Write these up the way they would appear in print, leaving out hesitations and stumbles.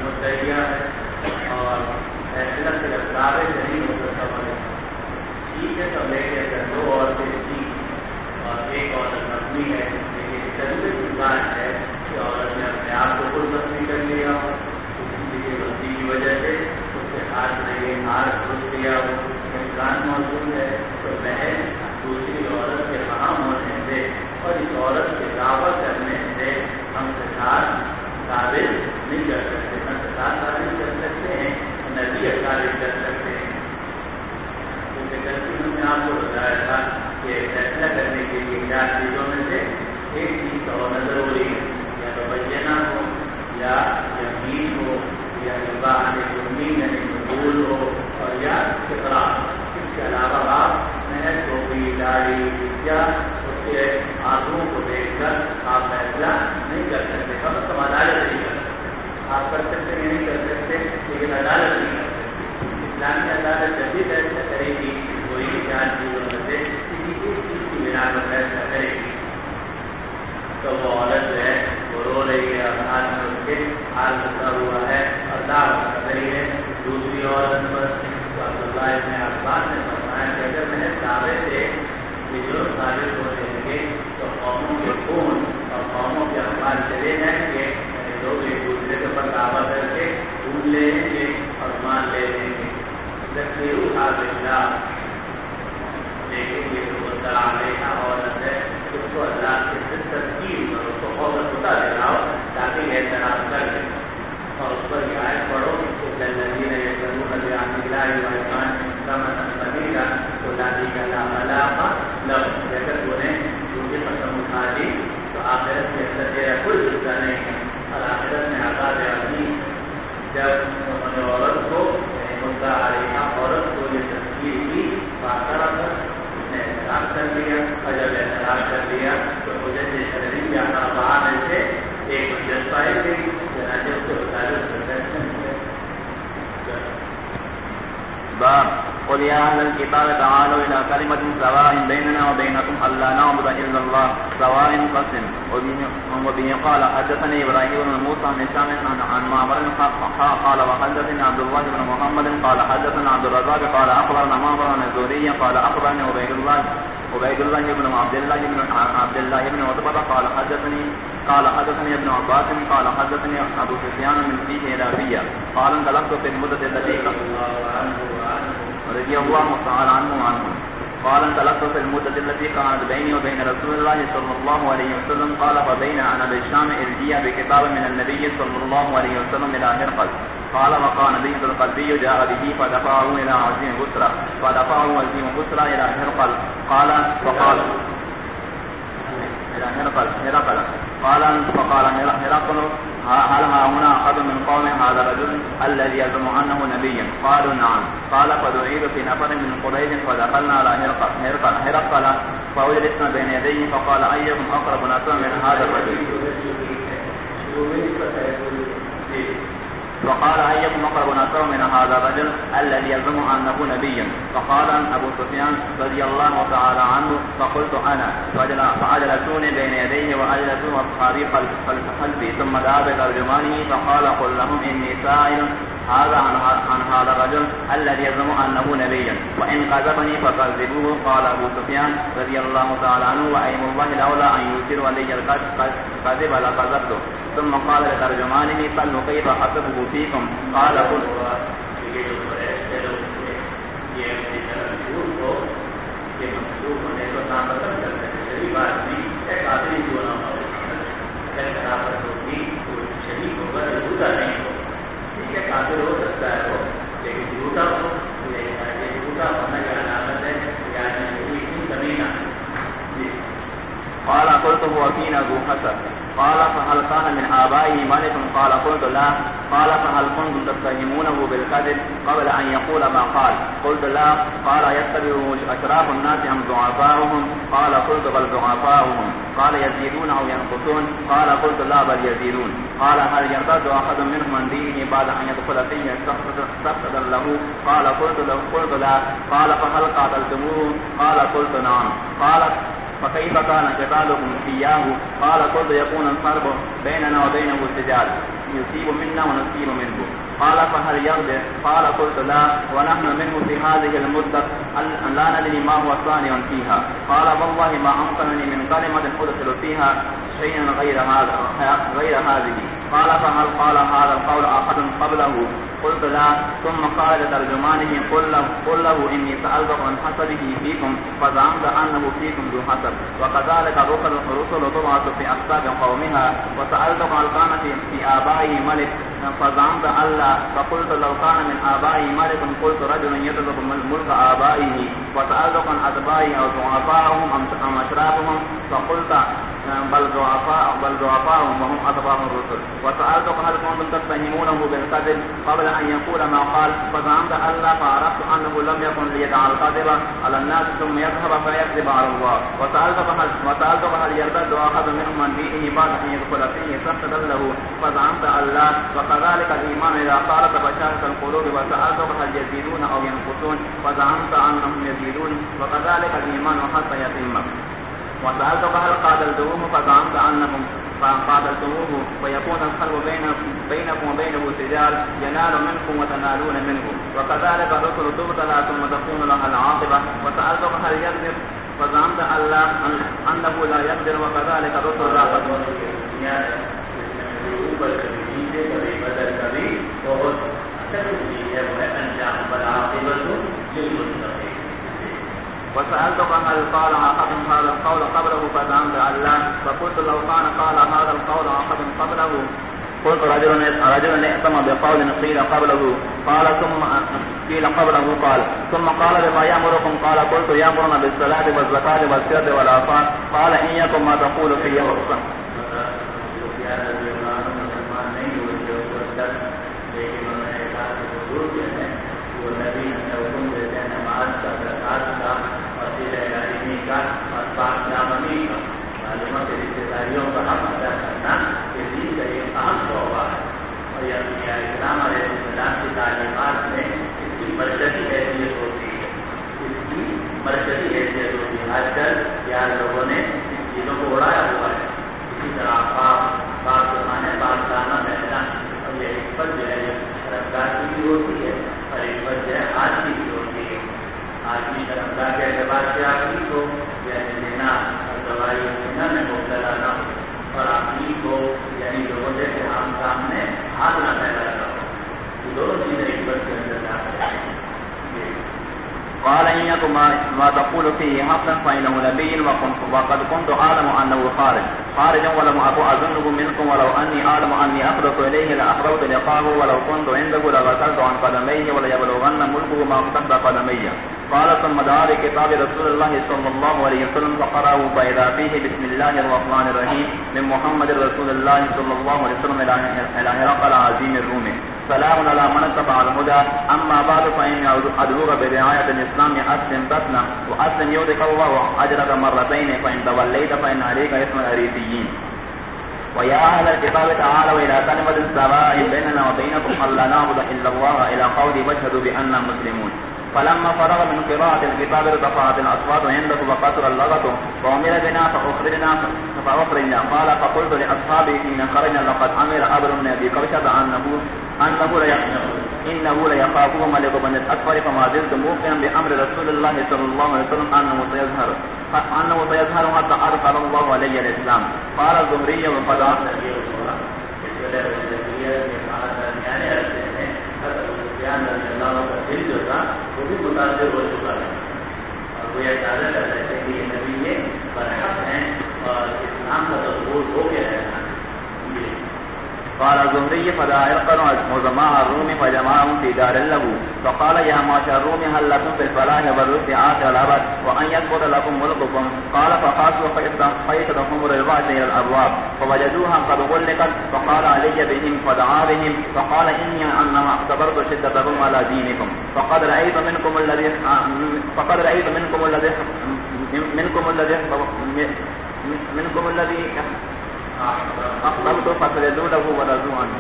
متحیہ ہے اور فیصلہ صرف دعوے سے نہیں ہو سکتا بنے ٹھیک ہے تو لے کے اگر دو عورتیں تھی اور ایک عورت مبنی ہے لیکن ضروری گزار ہے کہ عورت نے اپنے آپ کو خود مبنی کر لیا ہو کسی کی غلطی کی وجہ سے اس کے ہاتھ میں یہ ہار گھس دیا ہو امکان موجود ہے تو بہن دوسری عورت کے فراہم ہونے سے اور اس عورت کے دعویٰ کرنے سے ہم فساد ثابت نہیں کر سکتے نہ فساد ثابت کر سکتے ہیں نہ بھی ثابت کر سکتے ہیں کیونکہ غلطی ہم نے آپ کو بتایا تھا کہ فیصلہ کرنے کے لیے 4 چیزوں میں سے ایک چیز تو ہونا ضروری ہے یا تو بینہ ہو یا یقین ہو یا نباہ یمین یعنی قبول ہو اور یا اقرار اس کے علاوہ آپ محض ٹوپی داڑھی یا اس کے آنکھوں کو دیکھ کر آپ فیصلہ نہیں کر سکتے کم از کم عدالت نہیں کر سکتے آپ کر سکتے ہیں نہیں کر سکتے لیکن عدالت نہیں کر سکتے اسلامی عدالت جب بھی فیصلہ کرے گی وہی 4 چیزوں میں سے کسی ایک چیز کی بنا پر فیصلہ کرے گی تو وہ عورت جو ہے وہ رو رہی ہے اور ہاتھ میں اس کے ہاتھ بتا ہوا ہے اور دعوت کر رہی ہے دوسری عورت پر عبداللہ ابن عباس نے فرمایا کہ اگر میں دعوے سے یہ جو ثابت ہو جائیں گے تو قوموں کے خون اور قوموں کے اخبار چلے جائیں گے یعنی لوگ ایک دوسرے کے اوپر دعویٰ کر کے خون لے لیں گے اور مان لے لیں گے ذکر اللہ دیکھیں گے تو ہوتا علیہ عورت ہے اس کو اللہ سے تذکیر کرو تو عورت ہوتا دے رہا ہو تاکہ اعتراف کر دے اور اس پر یہ آیت پڑھو الذین یقولون بعهد الله وایمانهم ثمنا قلیلا اولئک لا خلاق لهم جیسے انہیں جھوٹی قسم اٹھا لی تو آخرت کے اندر تیرا کوئی حصہ نہیں ہے اور آخرت میں عذاب عظیم جب عورت کو مدعا علیہ عورت کو یہ تذکیر کی واقعہ پر اس نے اعتراف کر لیا اور جب اعتراف کر لیا تو مجھے شرعی یا باہر میں سے ایک حجت پائی گئی چنانچہ اس کے مطابق باب قل يا أهل الكتاب تعالوا إلى كلمة سواء بيننا وبينكم ألا نعبد إلا الله سواء قسم وبه قال حدثني إبراهيم بن موسى بن هشام عن معمر قال وحدثني عبد الله بن محمد قال حدثنا عبد الرزاق قال أخبرنا معمر عن الزهري قال أخبرني عبيد الله بن عبد الله بن عتبة قال حدثني ابن عباس قال حدثني أبو سفيان من فيه إلى بيا قال انطلقت في المدة التي رضي الله تعالى عنه قال انطلقت في المدة التي كانت بيني وبين رسول الله صلى الله عليه وسلم قال فبين أنا بالشام إذ جيء بكتاب من النبي صلى الله عليه وسلم إلى هرقل قال وقال نبي القلبي جاء به فدفعه إلى عظيم بصرى إلى هرقل قال فقال هرقل هل ها هنا أحد من قوم هذا الرجل الذي يزعم أنه نبي قالوا نعم قال فدعيت في نفر من قريش فدخلنا على هرقل فوجلسنا بين يديه فقال أيكم أقرب نسبا من هذا الرجل فقال أيكم أقرب نسبا من هذا الرجل الذي يزعم أنه نبي فقال أبو سفيان رضي الله تعالى عنه فقلت أنا فأجلسوني بين يديه وأجلسوا أصحابي خلفي ثم دعا بترجمانه فقال قل لهم إني سائل هذا عن هذا الرجل الذي يزعم أنه نبي وإن كذبني فكذبوه قال أبو سفيان رضي الله تعالى عنه وأيم الله لولا أن يثير علي الكذب لكذبته ثم قال لترجمانه قالوا كيف حسبه فيكم قال قل کافر ہو سکتا ہے وہ لیکن جھوٹا ہو جھوٹا ہونے کی علامت ہے یعنی زمینہ. قال قلت هو فينا ذو حسب قال فهل كان من آبائه ملك قال قلت لا قال فهل كنتم تتهمونه بالكذب قبل أن يقول ما قال قلت لا قال يتبع أشراف الناس أم ضعفاؤهم قال قلت بل ضعفاؤهم قال يزيدون أو ينقصون قال قلت لا بل يزيدون قال هل يرتد أحد منهم عن دينه بعد أن يدخل فيه استفسد له قال قلت لا قال فهل قاتلتموه قال قلت نعم قال فكيف كان قتالكم إياه قال قلت يكون الحرب بيننا وبينه السجال يصيب منا ونصيب منه. قال فهل يغدر؟ قال قلت لا ونحن منه في هذه المدة لا ندري ما هو صانع فيها. قال والله ما أمكنني من كلمة أدخل فيها شيئا غير هذه. قال فهل قال هذا القول أحد قبله؟ قلت لا. ثم قال لترجمانه قل له إني سألتك عن حسبه فيكم فزعمت أنه فيكم ذو حسب، وكذلك الرسل تبعث في أحساب قومها، وسألتك هل كان في آبائه ملك فزعمت ألا، فقلت لو كان من آبائه ملك قلت رجل يطلب ملك آبائه، وسألتك عن أتباعه أو ضعفاءهم أم أشرافهم فقلت بل ضعفاءهم وهم أتباع الرسل، وسألتك هل كنتم تتهمونه بالكذب قبل أن يقول ما قال فزعمت ألا، فعرفت أنه لم يكن ليدع الكذب على الناس ثم يذهب فيكذب على الله. وسألتك هل يرتد أحد منهم عن دينه بعد أن يدخل فيه سخطا له فزعمت ألا، وكذلك الإيمان إذا خالط بشاشة القلوب. وسألتك هل يزيدون أو ينقصون فزعمت أنهم يزيدون، وكذلك الإيمان حتى يتم. وسألتك هل قاتلتموه فزعمت أنكم قاتلتموه ويكون الخلو بينكم وبينه سجال ينال منكم وتنالون منه، وكذلك الرسل تبتلى ثم تكون لها العاقبة. وسألتك هل يقدر فزعمت أنه لا يقدر، وكذلك الرسل لا تقدر. وسألتك هل قال أحد هذا القول قبله فزعمت ألا، فقلت لو كان قال هذا القول أحد قبله قلت رجل ائتم بقول قيل قبله قال ثم قال بما يأمركم قال قلت يأمرنا بالصلاة والزكاة والسر والعفاف قال إن يكن ما تقول في يوم معلومات رشتے داریوں کا حق ادا کرنا یہ دین کا ایک اہم شعبہ ہے، اور یہ انبیاء کرام علیہ السلام کی تعلیمات میں اس کی مرکزی حیثیت ہوتی ہے، آج کل یار لوگوں نے ان چیزوں کو اڑایا ہوا ہے. اسی طرح پاک زمانے پاکستانہ میدان، اور یہ حکمت جو ہے شرمگاہ کی بھی ہوتی ہے اور حکمت جو ہے آج کی بھی ہوتی ہے. آج کی شرمگاہ کے اعتبار سے آپ کی کو یعنی لینا اور دوائی میں مبتلا نہ ہو، اور آپ کو یعنی لوگوں جیسے عام سامنے ہاتھ نہ پیدا نہ ہو. دونوں چیزیں حکمت کے اندر جاتے ہیں. قال إن يكن ما تقول فيه حقا فإنه نبي وقد كنت أعلم أنه خارجا ولم أكن أظنه منكم، ولو أني أعلم أني أخلص إليه لأخلصت لقاه، ولو كنت عنده لغسلت عن قدميه وليبلغن ملكه ما تحت قدمي. قال ثم دعا بكتاب رسول الله صلى الله عليه وسلم فقرأه فإذا فيه بسم الله الرحمن الرحيم من محمد رسول الله صلى الله عليه وسلم إلى هرقل عظيم الروم سلام على من اتبع الهدى أما بعد فإني أدعوك برعاية الإسلام أسلم تسلم وأسلم يؤتك الله أجرك مرتين فإن توليت فإن عليك اسم الأريسيين. ويا أهل الكتاب تعالوا إلى كلمة سواء بيننا وبينكم ألا نعبد إلا الله إلى قول واشهدوا بأننا مسلمون. فلما فرغ من قراءة الكتاب ارتفعت الأصوات عنده وكثر اللغط وأمر بنا فأخرجنا. قال فقلت لأصحابي حين خرجنا لقد أمر أبر بن أبي كبشة إنه ليخافه ملك بن الأكبر، فما زلت موقنا بأمر رسول الله صلى الله عليه وسلم أنه سيظهر حتى أدخل الله علي الإسلام. قال الزهري وقد دل جو تھا وہ بھی متاثر ہو چکا ہے، اور وہ یہ دعویٰ کر رہے تھے کہ یہ نبی یہ برحق ہیں اور اسلام کا تصور ہو گیا ہے. قال الزهري فدعا هرقل عظماء الروم فجمعهم في دار له فقال يا معشر الروم هل لكم في الفلاح والرشد عاشر الابد وان يثبت لكم ملككم؟ قال فقاسوا فيتدهم الرباط الى الابواب فوجدوها قد غلقت فقال علي بهم فدعا بهم فقال اني انما اختبرت شدتكم على دينكم فقد رايت منكم الذي أخبرت فسجدوا له ورضوا عنه.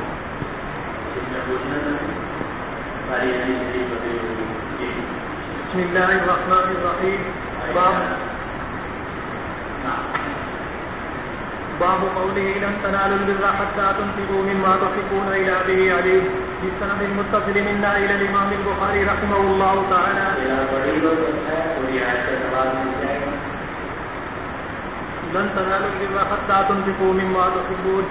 بسم الله الرحمن الرحيم. باب قوله لن تنالوا البر حتى تنفقوا مما تحبون إلى به عليم بالسند المتصل منا إلى الإمام البخاري رحمه الله تعالى. لن تنالوا البر حتى تنفقوا مما تحبون.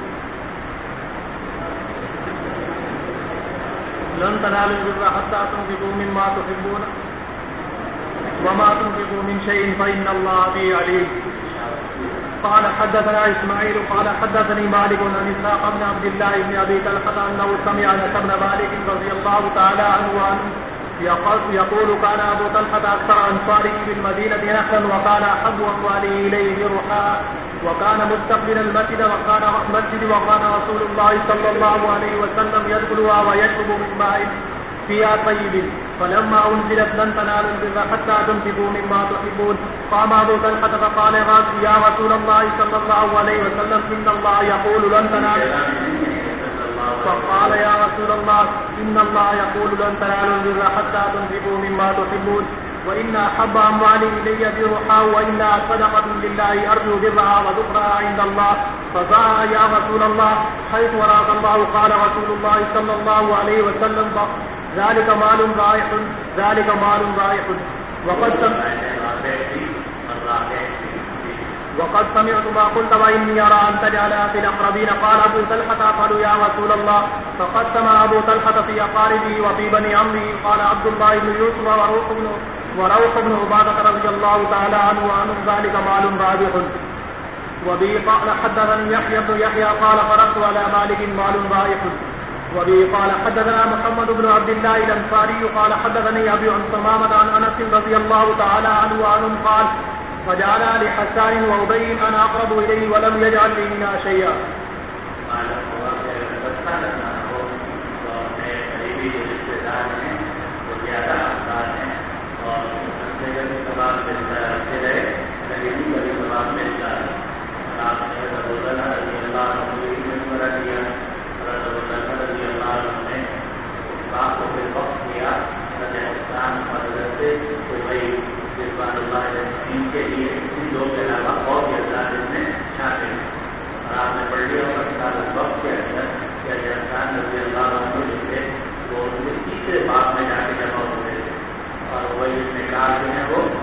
لن تنالوا البر حتى تنفقوا مما تحبون وما تنفقوا من شيء فإن الله به عليم. قال حدثنا إسماعيل قال حدثني مالك عن إسحاق بن عبد الله بن أبي طلحة أنه سمع أنس بن مالك رضي الله تعالى عنه يقول كان أبو طلحة أكثر أنصاره بالمدينة نخلا وكان أحب أمواله إليه برحاء وكان مستقبل المسجد وكان رسول الله صلى الله عليه وسلم يدخلها ويشرب من ماء فيها طيب. فلما أنزلت لن تنالوا البر حتى تنفقوا مما تحبون قام أبو طلحة فقال يا رسول الله صلى الله عليه وسلم إن الله يقول لن تنالوا. فقال يا رسول الله إن الله يقول لن تنالوا البر حتى تنفقوا مما تحبون وإن أحب أموالي إلي برحا وإنها صدقة لله أرجو برها وذكرها عند الله. فقال يا رسول الله حيث وراك الله. قال رسول الله صلى الله عليه وسلم ذلك مال رائح وقد سمعت ما قلت وإني أرى أن تجعلها في الأقربين. قال أبو طلحة قالوا يا رسول الله فقسم أبو طلحة في أقاربه وفي بني عمه. قال عبد الله بن يوسف وروح بن عبادة رضي الله تعالى عنه وعنهم ذلك مال رابح. وبه قال حدثني يحيى بن يحيى قال فرقت على مالك مال رائح. وبه قال حدثنا محمد بن عبد الله الأنصاري قال حدثني أبي عن ثمامة عن أنس رضي الله تعالى عنه وعنهم قال فجعل لحسان وأبي أنا أقرب إليه ولم يجعل لي منها شيئا. کے لیے ان دو کے علاوہ اور بھی افراد اس میں چھاپے ہیں اور آپ نے پڑھ لیا اور وقت کے اندر کہ افغان رضی اللہ عنہ جو تھے وہ تیسرے باپ میں جا کے جمع ہوتے تھے اور وہی اس میں کار جو ہیں وہ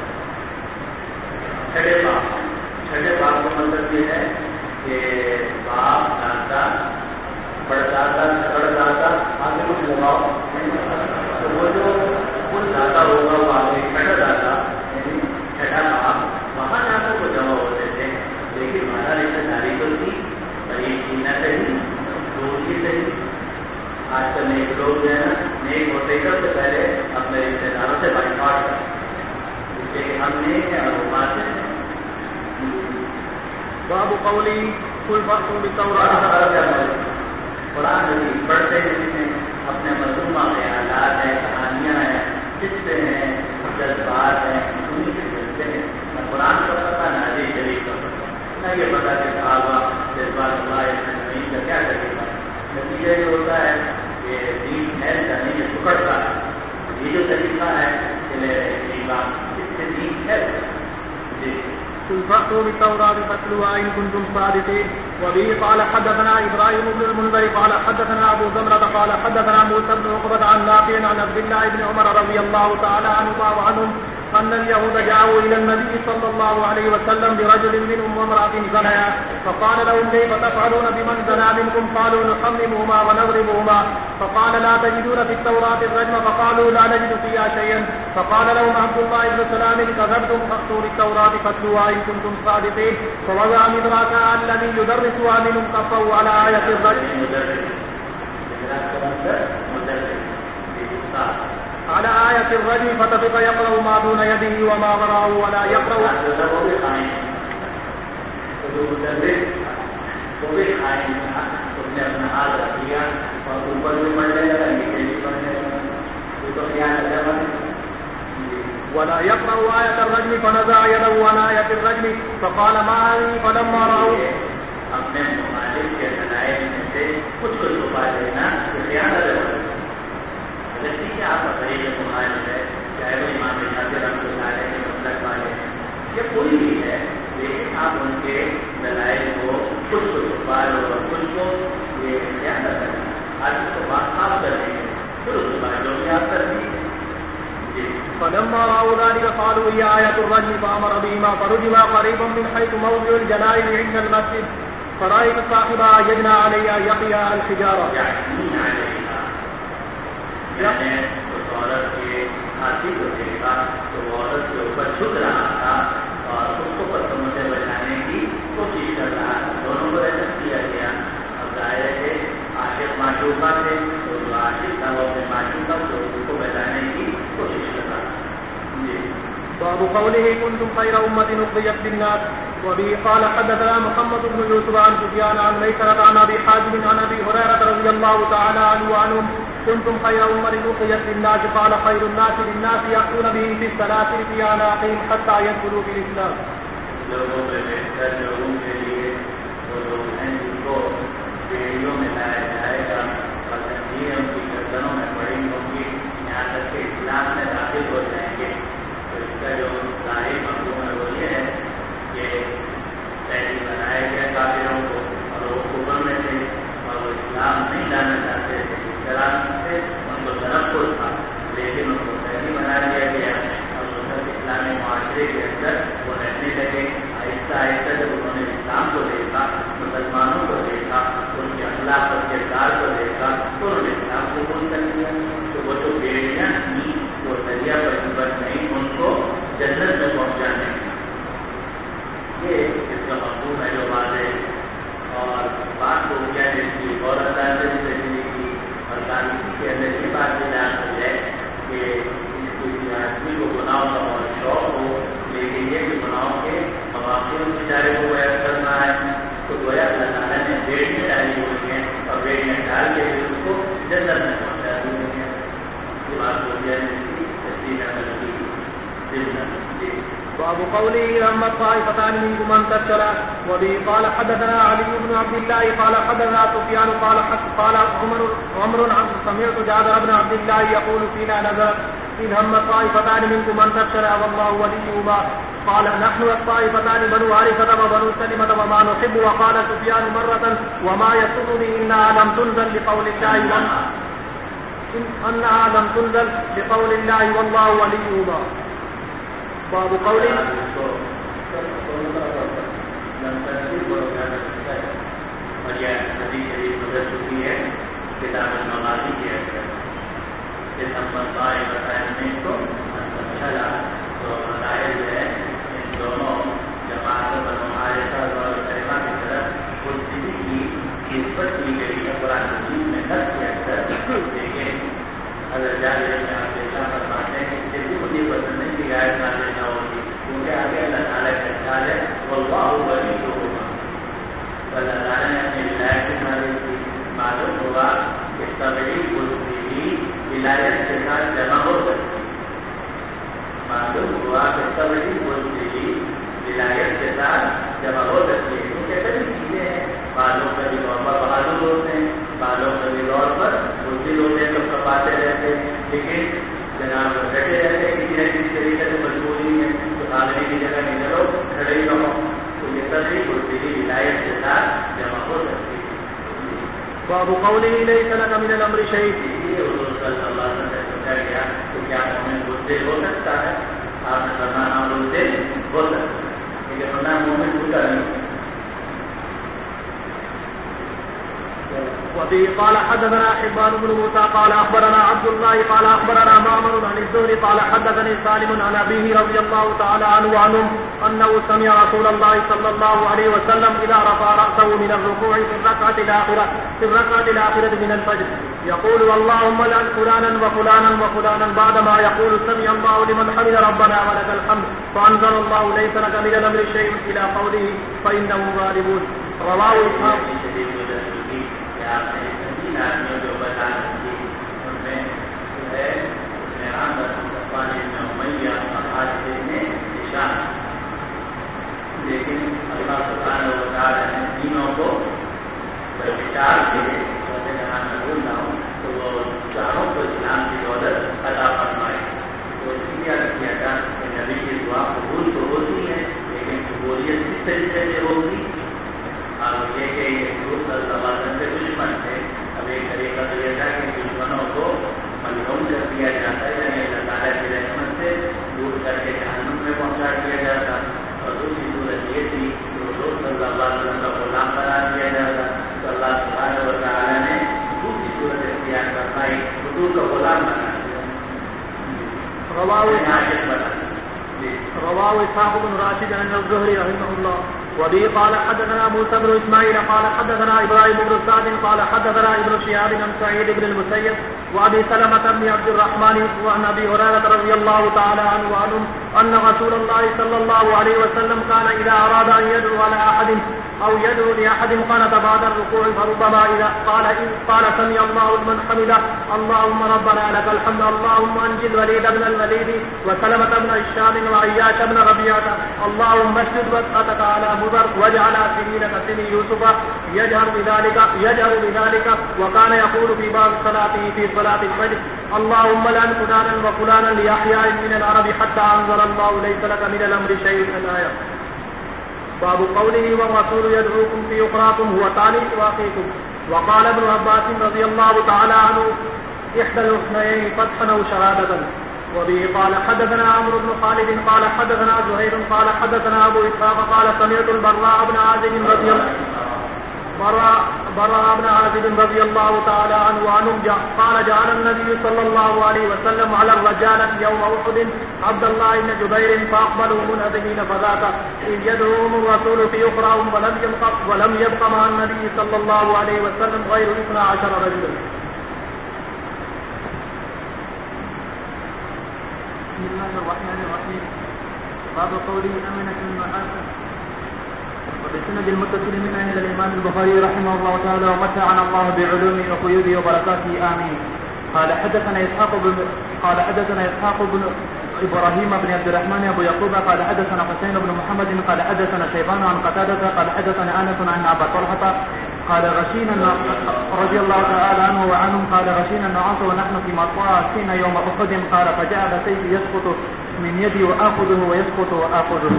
چھٹے باپ کا مطلب یہ ہے کہ باپ دادا پڑدادا آگے کچھ لگاؤ تو وہ جو کچھ دادا ہوگا وہ آگے چھٹا دادا چھٹا باپ وہاں جا کر وہ جمع ہوتے تھے لیکن ہمارا رشتہ داری تو تھی قریب کی نہ صحیح دور کی صحیح. آج کل نیک لوگ جو ہے نا نیک ہوتے سب سے پہلے اپنے رشتے داروں سے بائی کاٹ کرتے اس لیے کہ ہم نیک ہیں اور وہ مانتے ہیں. باب قولی کل فاتوں بالتوراۃ قرآن مجید پڑھتے ہیں جس میں اپنے مظلومہ خیالات ہیں کہانیاں ہیں قصے ہیں جذبات ہیں انہیں سے ملتے ہیں نہ قرآن کا پتہ نہ حدیث شریف کا پتہ نہ یہ پتہ کہ صحابہ جذبات اللہ زمین کا کیا طریقہ. نتیجہ یہ ہوتا ہے کہ دین پھیلتا نہیں یہ سکڑتا ہے. یہ جو طریقہ ہے کہ اس سے دین پھیلتا ہے. جی قل فأتوا بالتوراة فاتلوها إن كنتم صادقين. وبه قال حدثنا إبراهيم بن المنذر قال حدثنا أبو زمرة قال حدثنا موسى بن عقبة عن نافع عن عبد الله بن عمر رضي الله تعالى عنهما وعنهم أن اليهود جاءوا إلى النبي صلى الله عليه وسلم برجل منهم وامرأة زنيا فقال لهم كيف تفعلون بمن زنى منكم؟ قالوا نحممهما ونضربهما. فقال لا تجدون في التوراة الرجم؟ فقالوا لا نجد فيها شيئا. فقال لهم عبد الله بن سلام كذبتم فأتوا بالتوراة فاتلوها إن كنتم صادقين. فوضع مدركا الذي يدرسها منهم كفوا على آية الرجم فتفق يقرأ ما دون يده وما وراءه ولا يقرأ. ولا يقرأ آية الرجم فنزع يده عن آية الرجم فقال ما هذه. فلما رأوا اپنے ممالک کے دلائل میں سے کچھ چھپا لینا خیانت ہے. ٹھیک ہے آپ بتائیے یہ ممالک ہے چاہے وہ امام شافعی رحمۃ اللہ علیہ کے مسلک والے ہیں یا کوئی بھی ہے لیکن آپ ان کے دلائل کو ذلك قالوا هي آية الرجم فأمر بهما فرجما قريبا من حيث موضع الجنائز عند المسجد فرأيت صاحبها يجنى عليها يقيها الحجارة. یعنی اس عورت کے ہاتھی کو دیکھا تو وہ عورت کے اوپر جھک رہا تھا اور اس کو پتھروں سے بچانے کی کوشش کر رہا تھا. دونوں کو رجم کیا گیا. اب ظاہر ہے عاشق معشوقہ تھے تو جو عاشق تھا وہ اپنے معشوقہ کو اس کو بچانے کی کوشش کر رہا تھا. باب قوله كنتم خير أمة أخرجت للناس. وبه قال حدثنا محمد بن يوسف عن سفيان عن ميسرة عن أبي حازم عن أبي هريرة رضي الله تعالى عنه وعنهم كنتم خير أمة أخرجت للناس قال خير الناس للناس يأتون به في السلاسل في أعناقهم حتى يدخلوا في الإسلام. لوگوں میں بہتر لوگوں کے لیے وہ لوگ ہیں جن کو بیڑیوں میں لایا جائے گا اور زنجیریں ان کی گردنوں میں پڑی ہوں گی یہاں تک کہ اسلام میں داخل ہو جائیں گے. تو اس کا جو ظاہر مفہوم ہے وہ یہ ہے کہ پہلے بنایا گیا کافروں کو اور وہ کفر میں تھے اور وہ اسلام نہیں لانا چاہتے تھے. اس طرح سے ان کو تنفر تھا لیکن ان کو پہلے بنا دیا گیا اور اسلامی معاشرے کے اندر وہ رہنے لگے. آہستہ آہستہ جب انہوں نے اسلام کو دیکھا مسلمانوں کو دیکھا ان کے اخلاق اور کردار کو دیکھا تو انہوں نے اسلام قبول کر لیا. تو وہ جو بیڑیاں تھیں وہ دریا پر نہیں ان کو جنت میں پہنچانے یہ اس کا مفہوم ہے جو واضح اور بات کو کیا جس کی اور اندازے سے کی اور تاریخی کے اندر یہ بات بھی جان ہو جائے کہ کسی آدمی کو گناہوں کا بہت شوق ہو لیکن یہ کہ گناہوں کے مواقع اس بیچارے کو بیان کرنا ہے تو گویا اللہ تعالیٰ نے بیڑیاں ڈالی ہوئی ہیں اور بیڑیاں ڈال کے پھر اس کو جنت میں پہنچا دی ہوئی ہیں. یہ بات ہو جائے جس کی تصدیق باب قوله أما الطائفتان منكم من تبتلى. وبه قال حدثنا علي بن عبد الله قال حدثنا سفيان قال عمر سمعت جابر بن عبد الله يقول فينا نزلت إن هم الطائفتان منكم من تبتلى والله وليهما قال نحن الطائفتان بنو حارثة وبنو سلمة وما نحب. وقال سفيان مرة وما يسرني إنها لم تنزل بقول الله والله وليهما. باب قوله اور یہ حدیث شریف گزر چکی ہے کتاب المغازی کے اندر کہ سمجھائے بتایا نہیں تو اچھا لگا. تو بتایا جو ہے ان دونوں جماعتوں پر ہمارے ساتھ اور طریقہ کی طرف خودی کی نسبت کی گئی ہے قرآن مجید میں نص کے اندر. لیکن اگر جانے میں آپ دیکھنا فرماتے ہیں کہ مجھے پسند نہیں کی غیر نازل نہ ہوگی کیونکہ آگے اللہ تعالیٰ کا خیال ہے واللہ ولیہما. اللہ تعالیٰ نے اپنی ولایت کی نازل کی. معلوم ہوگا کہ سبھی بزدلی ولایت کے ساتھ جمع ہو سکتی ہے. معلوم ہوا کہ سبھی بزدلی ولایت کے ساتھ جمع ہو سکتی ہے کیونکہ کئی چیزیں ہیں. بالوں کا بھی طور پر بہادر ہوتے ہیں بالوں کا بھی طور پر بزدل ہوتے ہیں تو کپاتے رہتے ہیں لیکن جناب ڈٹے رہتے ہیں کسی نہ کسی طریقے سے مجبوری ہے تو آگے کی جگہ نہیں کرو کھڑے ہی رہو. تو یہ سبھی بزدلی ولایت کے ساتھ جمع ہو سکتی ہے. باب قوله ليس لك من الامر شيء. حضور صلی اللہ علیہ وسلم سے پوچھا گیا کہ کیا مومن بزدل ہو سکتا ہے. آپ نے فرمایا بزدل ہو سکتا ہے لیکن فرمایا مومن بزدل نہیں. وفيه قال حدثنا حبان بن موسى قال أخبرنا عبد الله قال أخبرنا معمر عن الزهري قال حدثني سالم عن أبيه رضي الله تعالى عنه وعنهم أنه سمع رسول الله صلى الله عليه وسلم إذا رفع رأسه من الركوع في الركعة الآخرة من الفجر يقول اللهم لعن فلانا وفلانا وفلانا بعدما يقول سمع الله لمن حمد ربنا ولك الحمد فأنزل الله ليس لك من الأمر شيء إلى قوله فإنهم غالبون. رواه إسحاق. آپ نے تین آدمیوں جو بتا دی ان میں جو ہے امیہ اور حاجب نے نشان لیکن اللہ سبحانہ و تعالیٰ نے تینوں کو بچار کے نام میں بھول رہا ہوں تو وہ چاروں کو اسلام کی دولت عطا فرمائے. تو اس لیے کیا تھا کہ نبی کی دعا قبول تو ہوتی ہے لیکن قبولیت کس طریقے سے ہوگی. اور یہ کہ حضور صلی اللہ علیہ وسلم کے دشمن تھے. اب ایک طریقہ تو یہ تھا کہ دشمنوں کو ملعون کر دیا جاتا ہے یعنی اللہ تعالیٰ کی رحمت سے دور کر کے پہنچا دیا جاتا، اور دوسری صورت یہ تھی کہ حضور صلی اللہ علیہ وسلم کا غلام قرار دیا جاتا، تو اللہ سبحانہ و تعالیٰ نے دوسری صورت اختیار فرمائی، حضور کا غلام بنا دیا، رواه إسحاق بن راشد عن الزهري رحمه الله. وبه قال حدثنا موسى بن إسماعيل قال حدثنا إبراهيم بن سعد قال حدثنا ابن شهاب عن سعيد بن المسيب وأبي سلمة بن عبد الرحمن وعن أبي هريرة رضي الله تعالى عنه وعنهم أن رسول الله صلى الله عليه وسلم كان إذا أراد أن يدعو على أحد أو يدعو لأحد قنت بعد الركوع فربما إذا قال سمع الله لمن حمده اللهم ربنا لك الحمد اللهم أنجِ الوليد بن الوليد وسلمة بن هشام وعياش بن ربيعة اللهم اشدد وطأتك على مضر واجعل سنين كسن يوسف يجهر بذلك وكان يقول في بعض صلاته في صلاة الفجر اللهم لعن فلانا وفلانا لأحياء من العرب حتى أنزل الله ليس لك من الأمر شيء. الآية. باب قوله والرسول يدعوكم في أخراكم هو تالي واقيكم. وقال ابن عباس رضي الله تعالى عنه إحدى الحسنيين فتحا أو شهادة. وبه قال حدثنا عمرو بن خالد قال حدثنا زهير قال حدثنا أبو إسحاق قال سمعت البراء بن عازب رضي الله تعالى عنه قال جعل النبي صلى الله عليه وسلم على الرجالة يوم أحد عبد الله بن جبير فأقبلوا منهزمين فذاك إذ يدعوهم الرسول في أخراهم ولم يبق مع النبي صلى الله عليه وسلم غير 12 رجلا. بسم الله الرحمن الرحيم. باب قوله أمنة المحاسن. وبسند المتصل من أهل الإمام البخاري رحمه الله تعالى ومتعنا الله بعلومه وقيوده وبركاته آمين. قال حدثنا إسحاق بن إبراهيم بن عبد الرحمن أبو يعقوب قال حدثنا حسين بن محمد قال حدثنا شيبان عن قتادة قال حدثنا أنس عن أبا طلحة قال غشينا رضي الله تعالى عنه وعنهم قال غشينا النعاس ونحن في مطاعين يوم أحد قال فجعل سيفي يسقط من يدي وآخذه ويسقط وآخذه.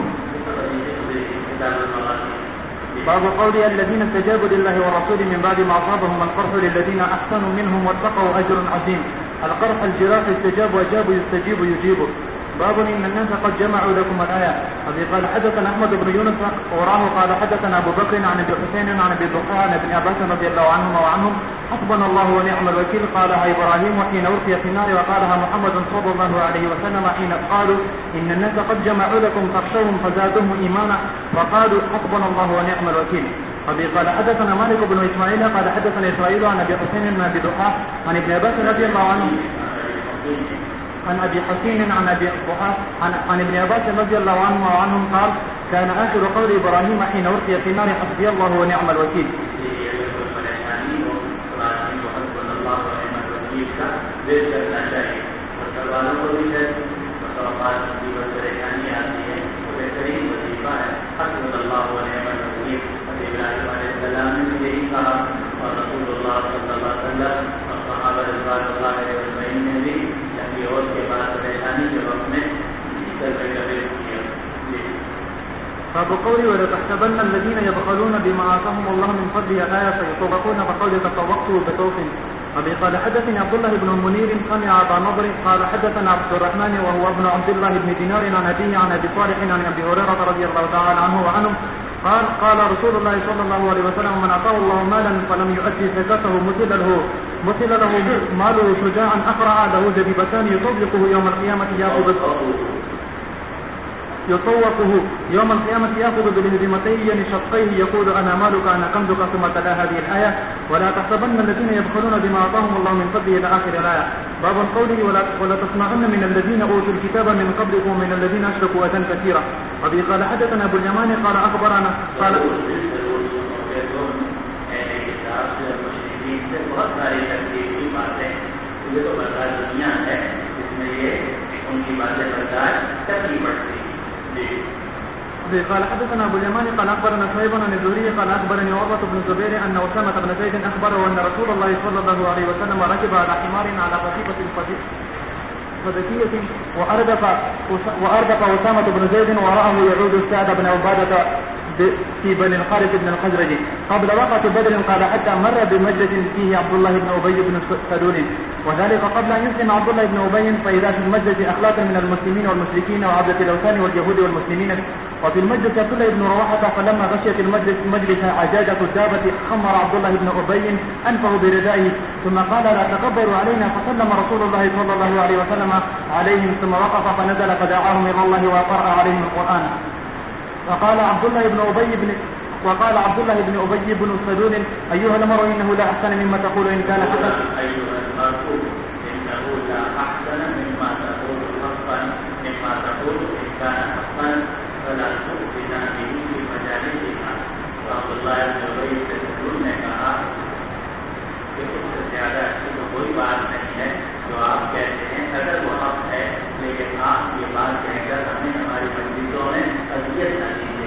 باب قول الذين استجابوا لله ورسوله من بعد ما أصابهم القرح للذين أحسنوا منهم واتقوا أجر عظيم. القرح الجراح استجاب وأجاب يستجيب يجيب. باب إن الناس قد جمعوا لكم الآية. أبي قال حدثنا أحمد بن يونس وراه قال حدثنا أبو بكر عن أبي حسين عن أبي بكر عن ابن عباس رضي الله عنهما وعنهم حسبنا الله ونعم الوكيل قالها إبراهيم حين ألقي في النار وقالها محمد صلى الله عليه وسلم حين قالوا إن الناس قد جمعوا لكم فاخشوهم فزادهم إيمانا وقالوا حسبنا الله ونعم الوكيل. أبي قال حدثنا مالك بن إسماعيل قال حدثنا إسرائيل عن أبي حسين بن أبي ضحى عن ابن عباس رضي الله عنه عن أبي حسين عن أبي ضحى عن ابن عباس رضي الله عنه وعنهم قال كان آخر قول إبراهيم حين ألقي في النار حسبي الله ونعم الوكيل. باب قولي ولا تحسبن الذين يبخلون بما آتاهم الله من فضله آية فيطوقون فقول تطوقته بطوق. أبي قال حدثني عبد الله بن منير سمع أبا نضر قال حدثنا عبد الرحمن وهو ابن عبد الله بن دينار عن أبيه عن أبي صالح عن أبي هريرة رضي الله تعالى عنه وعنهم قال رسول الله صلى الله عليه وسلم من أعطاه الله مالا فلم يؤدي زكاته مثل له ماله شجاعا أقرع له زبيبتان يطوقه يوم القيامة يأخذ بالهزيمتين شقيه يقول أنا مالك أنا كنزك ثم تلا هذه الآية ولا تحسبن الذين يبخلون بما أعطاهم الله من فضله إلى آخر الآية. باب قوله ولا تسمعن من الذين أوتوا الكتاب من قبلكم ومن الذين أشركوا أذى كثيرا. أبي قال حدثنا أبو اليمان قال أخبرنا قال بہت ساری تکلیفی باتیں یہ تو برداشت دنیا ہے جس میں یہ ان کی باتیں برداشت کرنی پڑتی. قال حدثنا ابو اليمان قال اخبرنا شعيب عن الزهري قال اخبرني عروة بن الزبير ان اسامة بن زيد اخبره ان رسول الله صلى الله عليه وسلم ركب على حمار على قصيبة فدكية واردف اسامة بن زيد وراءه يعود سعد بن عبادة في بني الحارث بن الخزرج قبل وقت بدر قال حتى مر بمجلس فيه عبد الله بن أبي بن سلول وذلك قبل أن يسلم عبد الله بن أبي، فإذا في المجلس أخلاق من المسلمين والمشركين وعبدة الأوثان واليهود والمسلمين. وفي المجلس عبد الله بن رواحة، فلما غشيت المجلس مجلس عجاجة الدابة خمر عبد الله بن أبي أنفه بردائه، ثم قال لا تكبروا علينا، فسلم رسول الله صلى الله عليه وسلم عليهم، ثم وقف فنزل فدعاهم إلى الله وقرأ عليهم القرآن. وقال عبد الله بن أبي بن سلول أيها المرء إنه لا أحسن مما تقول إن كان حقا. أيها المرء إنه لا أحسن مما تقول حقا، مما تقول إن كان حقا فلا تؤذنا به في مجالسنا. عبد الله بن أبي بن سلول نے کہا کہ اس سے زیادہ اچھی تو کوئی بات نہیں ہے جو آپ کہتے ہیں، اگر وہ حق ہے، لیکن آپ یہ بات کہہ کر ہمیں ہماری مجلسوں میں اذیت نہ دیجیے.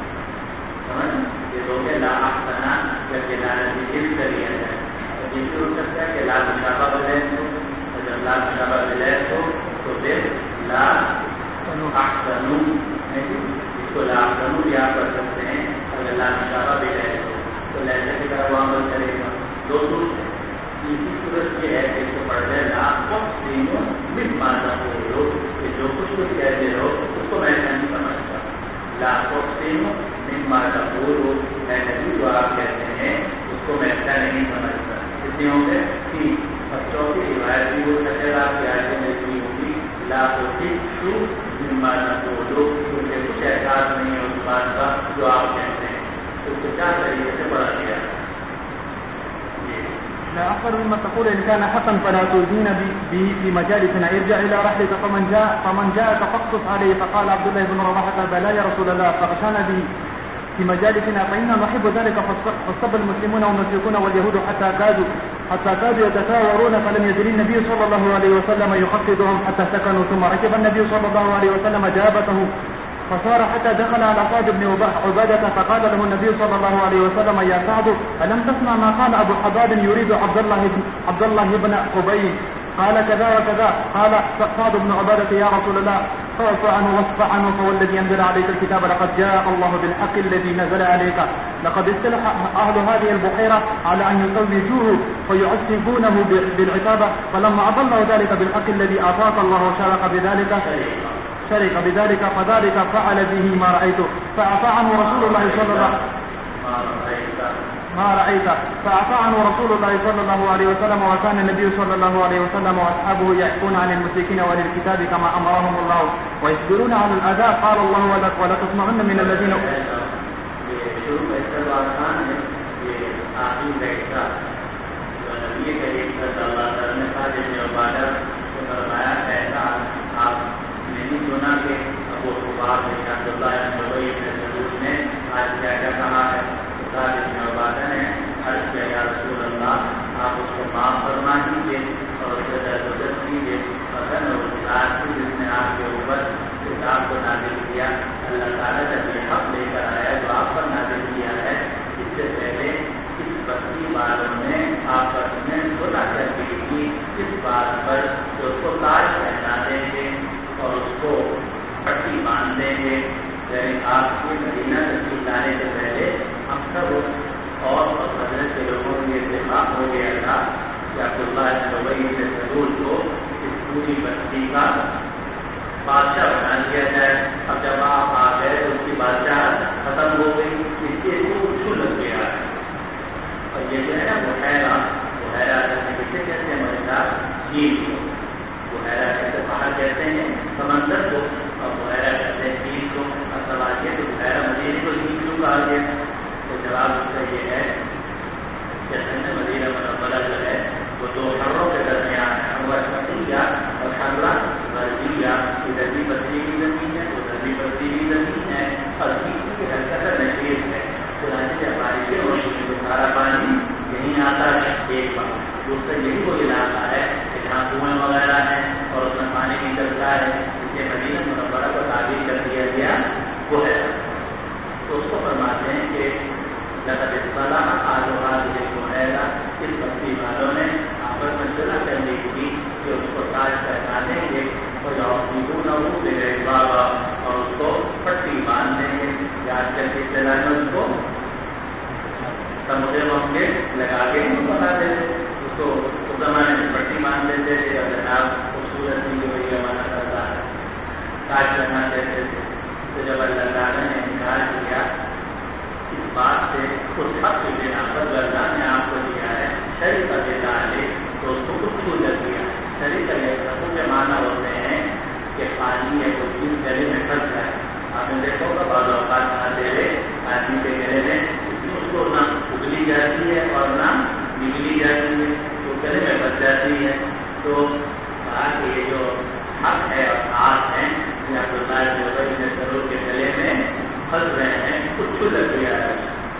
یہ لوگ لا احسنا یا کہ لا ذکر کریے جائے، جن سے ہو سکتا ہے کہ لا مشابہ بلیس ہو، اور جب لا مشابہ بلیس ہو تو پھر لا احسنو، اس کو لا احسنو بھی آپ کر سکتے ہیں. اگر لا مشابہ بلیس ہو تو لہجے کی طرح وہ عمل کرے گا. دو تیسری صورت یہ ہے کہ اس کو پڑھ جائے لا تحسنو مما تقولو، کہ جو کچھ کہتے ہو اس کو میں نہیں سمجھتا. لا تحسنو مما تقولو، میں نبی جو آپ کہتے ہیں اس کو میں ایسا نہیں سمجھتا. کتنی ہوں گے؟ تین. اور چوتھی روایت بھی وہ سچر آپ کی آیتیں میں کی ہوگی لا تحسنو مما تقولو، کیونکہ کچھ احساس نہیں ہے اس بات کا جو آپ کہتے ہیں. اس کو کیا طریقے سے پڑھا گیا؟ لا أحسن مما تقول إن كان حقا فلا تؤذين به في مجالسنا، ارجع إلى رحلك فمن جاءك فاقصص عليه. فقال عبد الله بن رواحة بلى يا رسول الله، فغشانا به في مجالسنا فإنا نحب ذلك. فاصطب المسلمون والمشركون واليهود حتى كادوا يتثاورون، فلم يزل النبي صلى الله عليه وسلم يخفضهم حتى سكنوا. ثم ركب النبي صلى الله عليه وسلم دابته فصار حتى دخل على سعد بن عبادة، فقال له النبي صلى الله عليه وسلم يا سعد ألم تسمع ما قال أبو حباب يريد عبد الله بن أبي؟ قال كذا وكذا. قال سعد بن عبادة يا رسول الله فاعف عنه واصفح عنه، فوالذي ينزل عليك الكتاب لقد جاء الله بالحق الذي نزل عليك. لقد استلح أهل هذه البحيرة على أن يزوجوه فيعذبونه بالعتابة، فلما أضله ذلك بالحق الذي أعطاك الله شرك بذلك فذلك فعل به ما رأيته. فأعفى عنه رسول الله صلى الله عليه وسلم. وكان النبي صلى الله عليه وسلم وأصحابه يحكون عن المشركين وللكتاب كما أمرهم الله ويصبرون على الأذى. قال الله ولا تسمعن من الذين سنا کہ ابو حباب عبداللہ بن ابی بن سلول نے آج کیا کیا کہا ہے؟ سعد بن عبادہ نے عرض کیا یا رسول اللہ آپ اس کو معاف فرما دیجیے اور اسے درگزر کیجیے. اگر اس ذات کی جس نے آپ کے اوپر کتاب کو نازل کیا، اللہ تعالیٰ جب یہ حق لے کر آیا جو آپ پر نازل کیا ہے، اس سے پہلے اس بستی والوں نے آپ پر سنا کر دی تھی اس بات پر جو اس کو تاج پہنا دیں گے اور اس کو پٹی باندھ دیں گے. یعنی آپ کے مدینہ تشریف لانے سے پہلے ہم سب اور حضرت کے لوگوں کو یہ اتفاق ہو گیا تھا کہ عبداللہ بن ابی بن سلول کو اس پوری بستی کا بادشاہ بنا دیا جائے. اب جب آپ آ گئے تو اس کی بادشاہ ختم ہو گئی، اس کے چھو لگ گیا ہے. اور یہ جو ہے نا بحیرہ کسے کہتے ہیں مزیدار جھیل کو، بحیرہ کیسے باہر کہتے ہیں سمندر کو، اور بحیرہ کہتے ہیں جھیل کو. اور سوال یہ کہ بحیرہ مدینہ کو جھیل کیوں کہا گیا؟ تو جواب اس کا یہ ہے کہ مدینہ منورہ جو ہے وہ دو حروں کے درمیان ہے، حرہ شرقیہ اور حرہ غربیہ. ادھر بھی پتھری کی زمین تو جب اللہ تعالیٰ نے انکار کیا اس بات سے اس حق کے بنا پر اللہ نے آپ کو دیا ہے شریف ڈالے تو اس کو کچھ چھو لگ دیا. شریف لفظوں کے معنی ہوتے ہیں کہ پانی یا کوئی چیز گلے میں پھنس جائے. آپ نے دیکھا ہوگا بعض اوقات اندھیرے آدمی کے گلے میں اس کو نہ اگلی جاتی ہے اور نہ نگلی جاتی ہے تو گلے میں پھنس جاتی ہے. تو کہا کہ یہ جو حق ہے اور ہاتھ ہیں یا ضرور کے گلے میں پھنس رہے ہیں کچھ چھو لگ دیا ہے.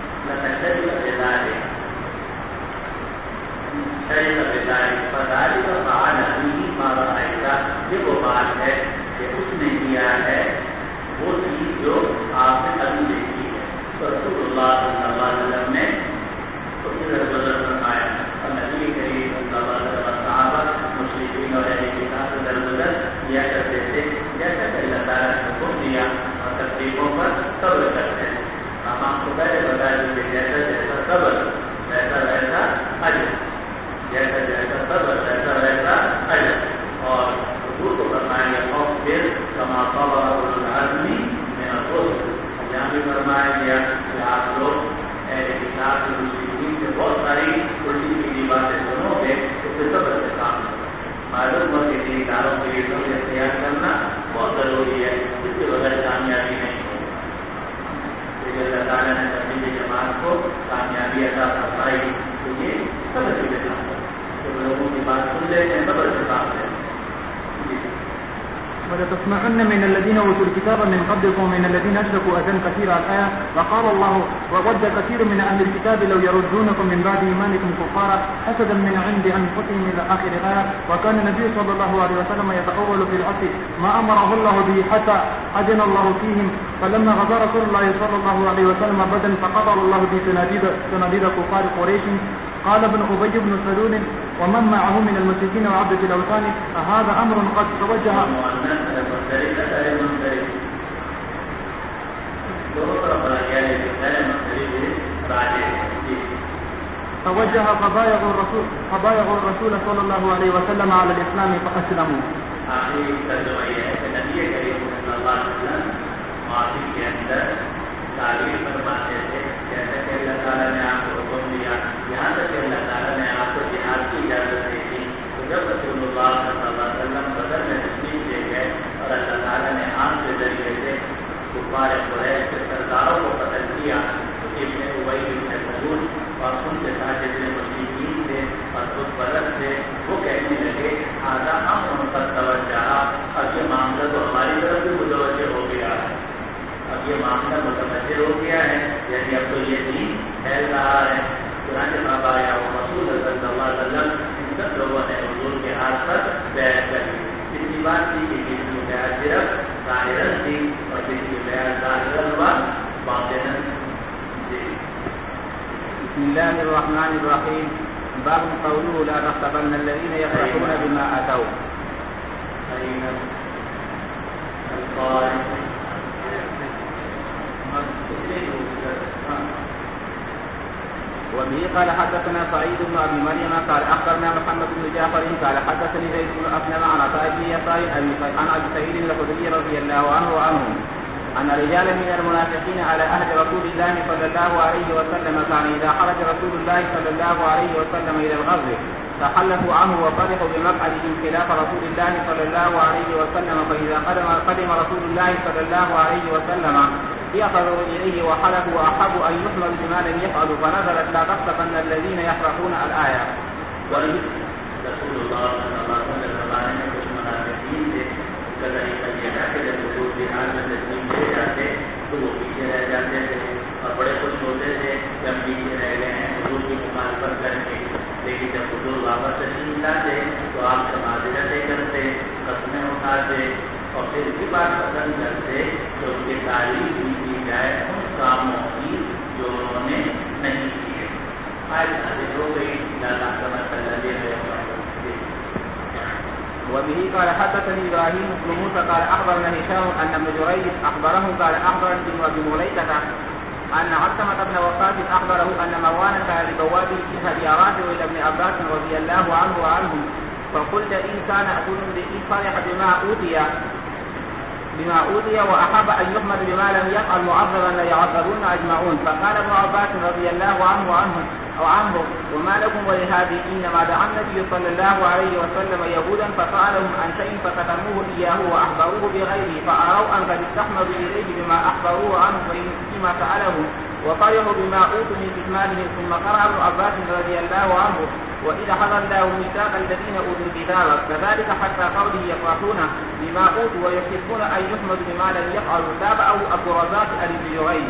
یہ وہ بات ہے کہ اس نے کیا ہے وہ چیز جو آپ نے ابھی دیکھی ہے. تو رسول اللہ صلی اللہ علیہ وسلم نے فرمایا اور نبی کریم صلی اللہ علیہ وسلم صحابہ مشرکین اور اہل کتاب سے درگزر کیا کرتے تھے جیسا کہ اللہ تعالیٰ نے حکم دیا اور تکلیفوں پر صبر کرتے ہیں. ہم آپ کو پہلے بتا دیں کہ جیسا جیسا صبر ویسا ویسا اجر, جیسا جیسا صبر ویسا ویسا اجر. اور حضور کو فرمائیں گے اور پھر کما صبر العزمی میں یہاں بھی فرمایا گیا کہ آپ لوگ اہل کتاب کے مشرکین سے بہت ساری الٹی سیدھی باتیں سنو گے تو پھر صبر سے کام کرو. معلوم ہو کہ اداروں کے لیے صبر اختیار کرنا بہت ضروری ہے, اس کے بغیر کامیابی نہیں ہوگی. اللہ تعالیٰ نے تبلیغی جماعت کو کامیابی عطا فرمائی تو یہ صبر کی وجہ سے تو لوگوں کی بات سن لیتے ہیں صبر سے کام لیتے ہیں. ولتسمعن من الذين اوتوا الكتاب من قبلكم ومن الذين اشركوا اذى كثيرا الآية. وقال الله وود كثير من اهل الكتاب لو يردونكم من بعد ايمانكم كفارا حسدا من عند انفسهم الى اخر الآية. وكان النبي صلى الله عليه وسلم يتأول في العصر ما امره الله به حتى اذن الله فيهم. فلما غزا رسول الله صلى الله عليه وسلم بدرا فقتل الله به صناديد كفار قريش. قال ابن ابي بن سلول ومن معه من المشركين وعبدة الاوثان هذا امر قد توجه فبايعوا الرسول صلى الله عليه وسلم على الاسلام فاسلموا. آخری ترجمہ یہ ہے کہ نبی کریم صلی اللہ علیہ وسلم معافی کے اندر تعلیم فرماتے تھے جیسے کہ اللہ تعالیٰ نے آپ کو حکم دیا, یہاں تک کہ اللہ تعالیٰ نے آپ کو جہاد کی اجازت دی تھی. تو جب رسول اللہ صلی اللہ علیہ وسلم بدر میں تشریف لے گئے اور اللہ تعالیٰ نے آپ کے ذریعے سے کفار قریش کے سرداروں کو قتل کیا تو ابن ابی بن سلول اور ان کے ساتھ جتنے مشرکین تھے اور خود بدر تھے وہ کہنے لگے آدھا ہم ان پر توجہ, اب یہ معاملہ تو ہماری طرف بھی متوجہ ہو گیا ہے, اب یہ معاملہ متوجہ ہو گیا ہے, یعنی اب تو یہ دین پھیل رہا ہے. چنانچہ بابا یا رسول صلی اللہ علیہ وسلم ان سب لوگوں نے حضور کے ہاتھ پر بیعت کری. کسی بات کی کہ کسی کی بیعت صرف ظاہراً تھی اور کسی کی بیعت ظاہراً و باطناً. بسم الله الرحمن الرحيم. باب قوله لا تحسبن الذين يفرحون بما أتوا. وبه قال حدثنا سعيد بن ابي مريم قال اخبرنا محمد بن جعفر قال حدثني زيد بن اسلم عن عطاء بن يسار عن ابي سعيد الخدري رضي الله عنه ان رجالا من المنافقين على عهد رسول الله صلى الله عليه وسلم كان اذا خرج رسول الله صلى الله عليه وسلم الى الغزو تخلفوا عنه وفرحوا بمقعدهم خلاف رسول الله صلى الله عليه وسلم. فاذا قدم رسول الله صلى الله عليه وسلم يقروا إليه وحلفوا وأحبوا أن يحمل بما لم يفعلوا فنزلت لا تحسبن الذين يفرحون الآية. رسول اللہ صلی اللہ علیہ وسلم نے کچھ منافقین تھے, اس کا طریقہ یہ تھا کہ جب حضور کے حال میں تسلیم لے جاتے تو وہ پیچھے رہ جاتے تھے اور بڑے خوش ہوتے تھے جب پیچھے رہ گئے ہیں حضور کی مخالفت کر کے. لیکن جب حضور واپس تشریف لاتے تو آپ سے معذرتیں کرتے, قسمیں اٹھاتے اور پھر بھی بات پسند کرتے کہ ان کی تعریف بھی کی جائے ان کاموں کی جو انہوں نے نہیں کیے. آج حاضر ہو گئی اللہ کا مسئلہ دے رہے. وبه قال حدثني ابراهيم بن موسى قال اخبرنا هشام ان ابن جريج اخبره قال اخبرني ابن ابي مليكه ان علقمة بن وقاص اخبره ان مروان كان لبواب الجهاد رافع الى ابن عباس رضي الله عنه وعنهم فقلت ان كان اكون فرح بما اوتي بما أوتي وأحب أن يحمد بما لم يفعل معذبا ليعذبون أجمعون. فقال ابن عباس رضي الله عنه وما لكم ولهذه إنما دعا النبي صلى الله عليه وسلم يهودا فسألهم عن شيء فكتموه إياه وأخبروه بغيره فأروا أن قد استحمدوا إليه بما أخبروه عنه فيما سألهم وفرحوا بما أوتوا من كتمانهم. ثم قرأ ابن عباس رضي الله عنه وإذا حضر الله ميثاق الذين أوتوا الكتاب كذلك حتى قوله يفرحون بما أوتوا ويحبون أن يحمدوا بما لم يفعلوا. تابعه عبد الرزاق الجريري.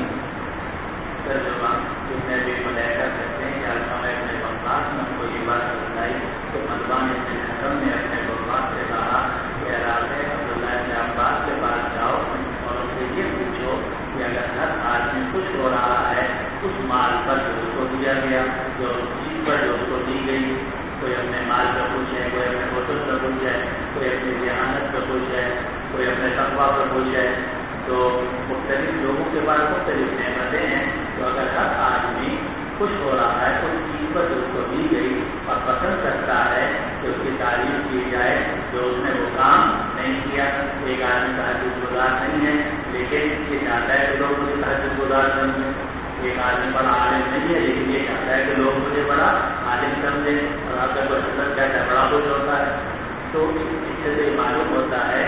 کوئی بات بتائی تو ملوان ابن حکم نے اپنے بابا سے کہا کہ عبداللہ ابن عباس کے پاس جاؤ اور ان سے یہ پوچھو کہ اگر ہر آدمی خوش ہو رہا ہے اس مال پر جو اس کو دیا گیا جو چیز پر جو اس کو دی گئی، کوئی اپنے مال پر خوش ہے، کوئی اپنے ہوٹل پر خوش ہے، کوئی اپنی ذہانت پر خوش ہے، کوئی اپنے تقویٰ پر خوش ہے، تو مختلف لوگوں کے پاس مختلف نعمتیں ہیں. تو اگر ہر آدمی خوش ہو رہا ہے اس چیز پر جو اس کو دی گئی اور پسند کرتا ہے کہ اس کی تعریف کی جائے جو اس نے وہ کام نہیں کیا. ایک آدمی تہجد گزار نہیں ہے لیکن یہ چاہتا ہے کہ لوگ مجھے تہجد گزار سمجھیں. ایک آدمی بڑا عالم نہیں ہے لیکن یہ چاہتا ہے کہ لوگ مجھے بڑا عالم سمجھیں اور آپ کا پسند کہتا ہے بڑا خوش ہوتا ہے. تو اس سے یہ معلوم ہوتا ہے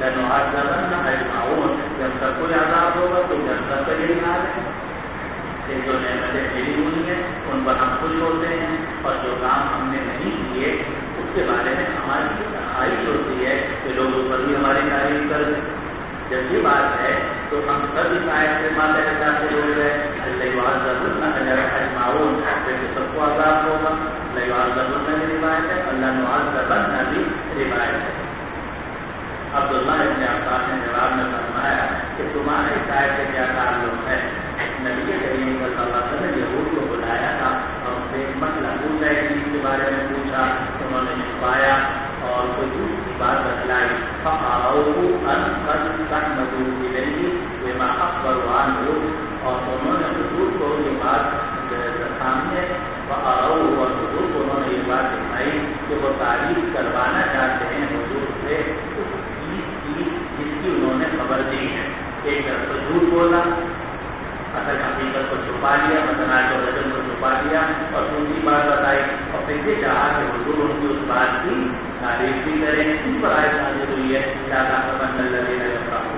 جب سب کو عذاب ہوگا تو جب سب کا یہی حال ہے کہ جو نعمتیں ملی ہوئی ہیں ان پر ہم خوش ہوتے ہیں اور جو کام ہم نے نہیں کیے اس کے بارے میں ہماری خواہش ہوتی ہے کہ لوگ اس پر بھی ہماری تعریف کر دیں. جب یہ بات ہے تو ہم سب اس آیت سے ماتے سے ہو گئے اجمعون جیسے سب کو عذاب ہوگا. کی روایت ہے اللہ نعذبن بھی روایت ہے. عبداللہ ابن عباس نے جواب میں فرمایا کہ تمہارے اس آیت سے کیا تعلق ہے؟ نبی کریم صلی اللہ علیہ وسلم یہود کو بلایا تھا اور ان سے ایک مسئلہ پوچھا ہے چیز کے بارے میں پوچھا، انہوں نے چھپایا اور کوئی دوسری بات بتلائی. اور انہوں نے حضور کو یہ بات سامنے اور حضور کو انہوں نے یہ بات دکھائی کہ وہ تعریف کروانا چاہتے ہیں حضور سے اس چیز کی جس کی انہوں نے خبر دی ہے. ایک طرف تو جھوٹ بولا، اصل حقیقت کو چھپا لیا، متنازع کو وزن کو چھپا لیا اور دوسری بات بتائی اور پھر یہ چاہا کہ حضور ان کی اس بات کی تعریف بھی کریں. اس پر آیت نازل ہوئی ہے زیادہ خبر الذین یفرحون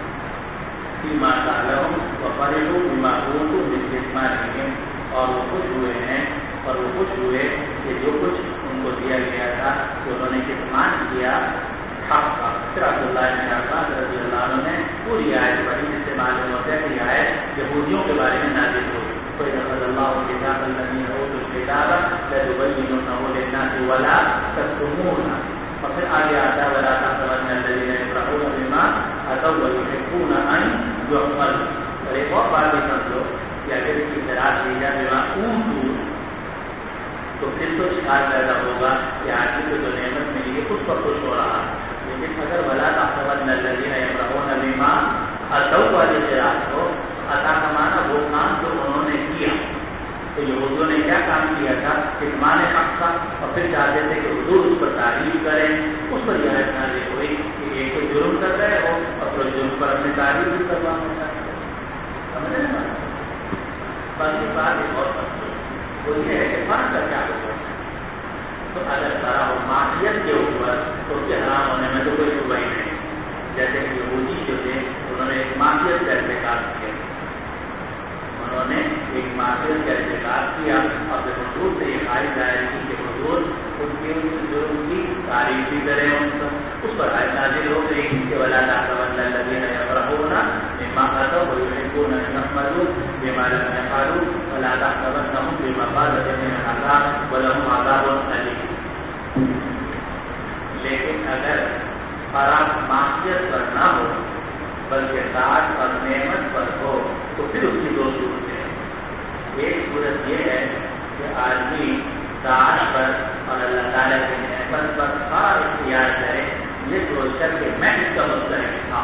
فیما آتاہم وفرحوا بما اوتوا من کتمانہم. اور وہ خوش ہوئے ہیں اور وہ خوش ہوئے کہ جو کچھ ان کو دیا گیا تھا کہ انہوں نے کتمان کیا حق کا. پھر عبداللہ ابن عباس رضی اللہ عنہ نے پوری آیت پڑھی جس سے معلوم ہوتا ہے کہ یہ آیت یہودیوں کے بارے میں نازل ہوئی. کوئی رضی اللہ کتاب الذین اوتوا الکتاب لتبینونہ للناس ولا تکتمونہ. اور پھر آگے آتا ہے ولا تحسبن الذین یفرحون بما اتوا ویحبون ان یحمدوا. اور ایک اور بات بھی سمجھو کہ اگر اس کی اطلاع دی جائے بما اوتوا تو پھر تو شکار پیدا ہوگا کہ آدمی کو جو نعمت ملی ہے اس پر خوش ہو رہا ہے. لیکن اگر ولا تحسبن الذین یفرحون بما اتوا والے قراءت کو عطا کا معنی وہ کام جو انہوں نے کیا. تو یہودیوں نے کیا کام کیا تھا؟ کتمان حق تھا اور پھر چاہتے تھے کہ حضور اس پر تعریف کریں. اس پر یہ آیت نازل ہوئی کہ ایک تو جرم کر رہے ہو اور پھر جرم پر اپنی تعریف بھی کروانا چاہتے ہیں. سمجھے نا؟ باقی بات ایک اور وہ یہ ہے کہ فرق کا کیا ہوگا. تو اگر سارا ہو معصیت کے اوپر تو اس کے حرام ہونے میں تو کوئی شبہ ہی نہیں. جیسے کہ یہودی جو تھے انہوں نے ایک معصیت کا ارتکاب کیا، انہوں نے ایک معصیت کا ارتکاب کیا اور پھر حضور سے یہ خواہش ظاہر کی کہ حضور ان کے جرم کی تعریف بھی کریں. اس پر آیت نازل ہو گئی کہ ولا تحسبن الذین یفرحون بما اتوا ویحبون ان یحمدوا بما لم یفعلوا ولا تحسبنهم بمفازة من العذاب ولهم عذاب الیم. لیکن اگر خراب معصیت پر نہ ہو بلکہ طاعت اور نعمت پر ہو تو پھر اس کی دو صورتیں ہیں. ایک صورت یہ ہے کہ آدمی طاعت پر اور اللہ تعالیٰ کی نعمت پر خاص اختیار کرے یہ سوچ کر کہ میں اس کا مستحق تھا.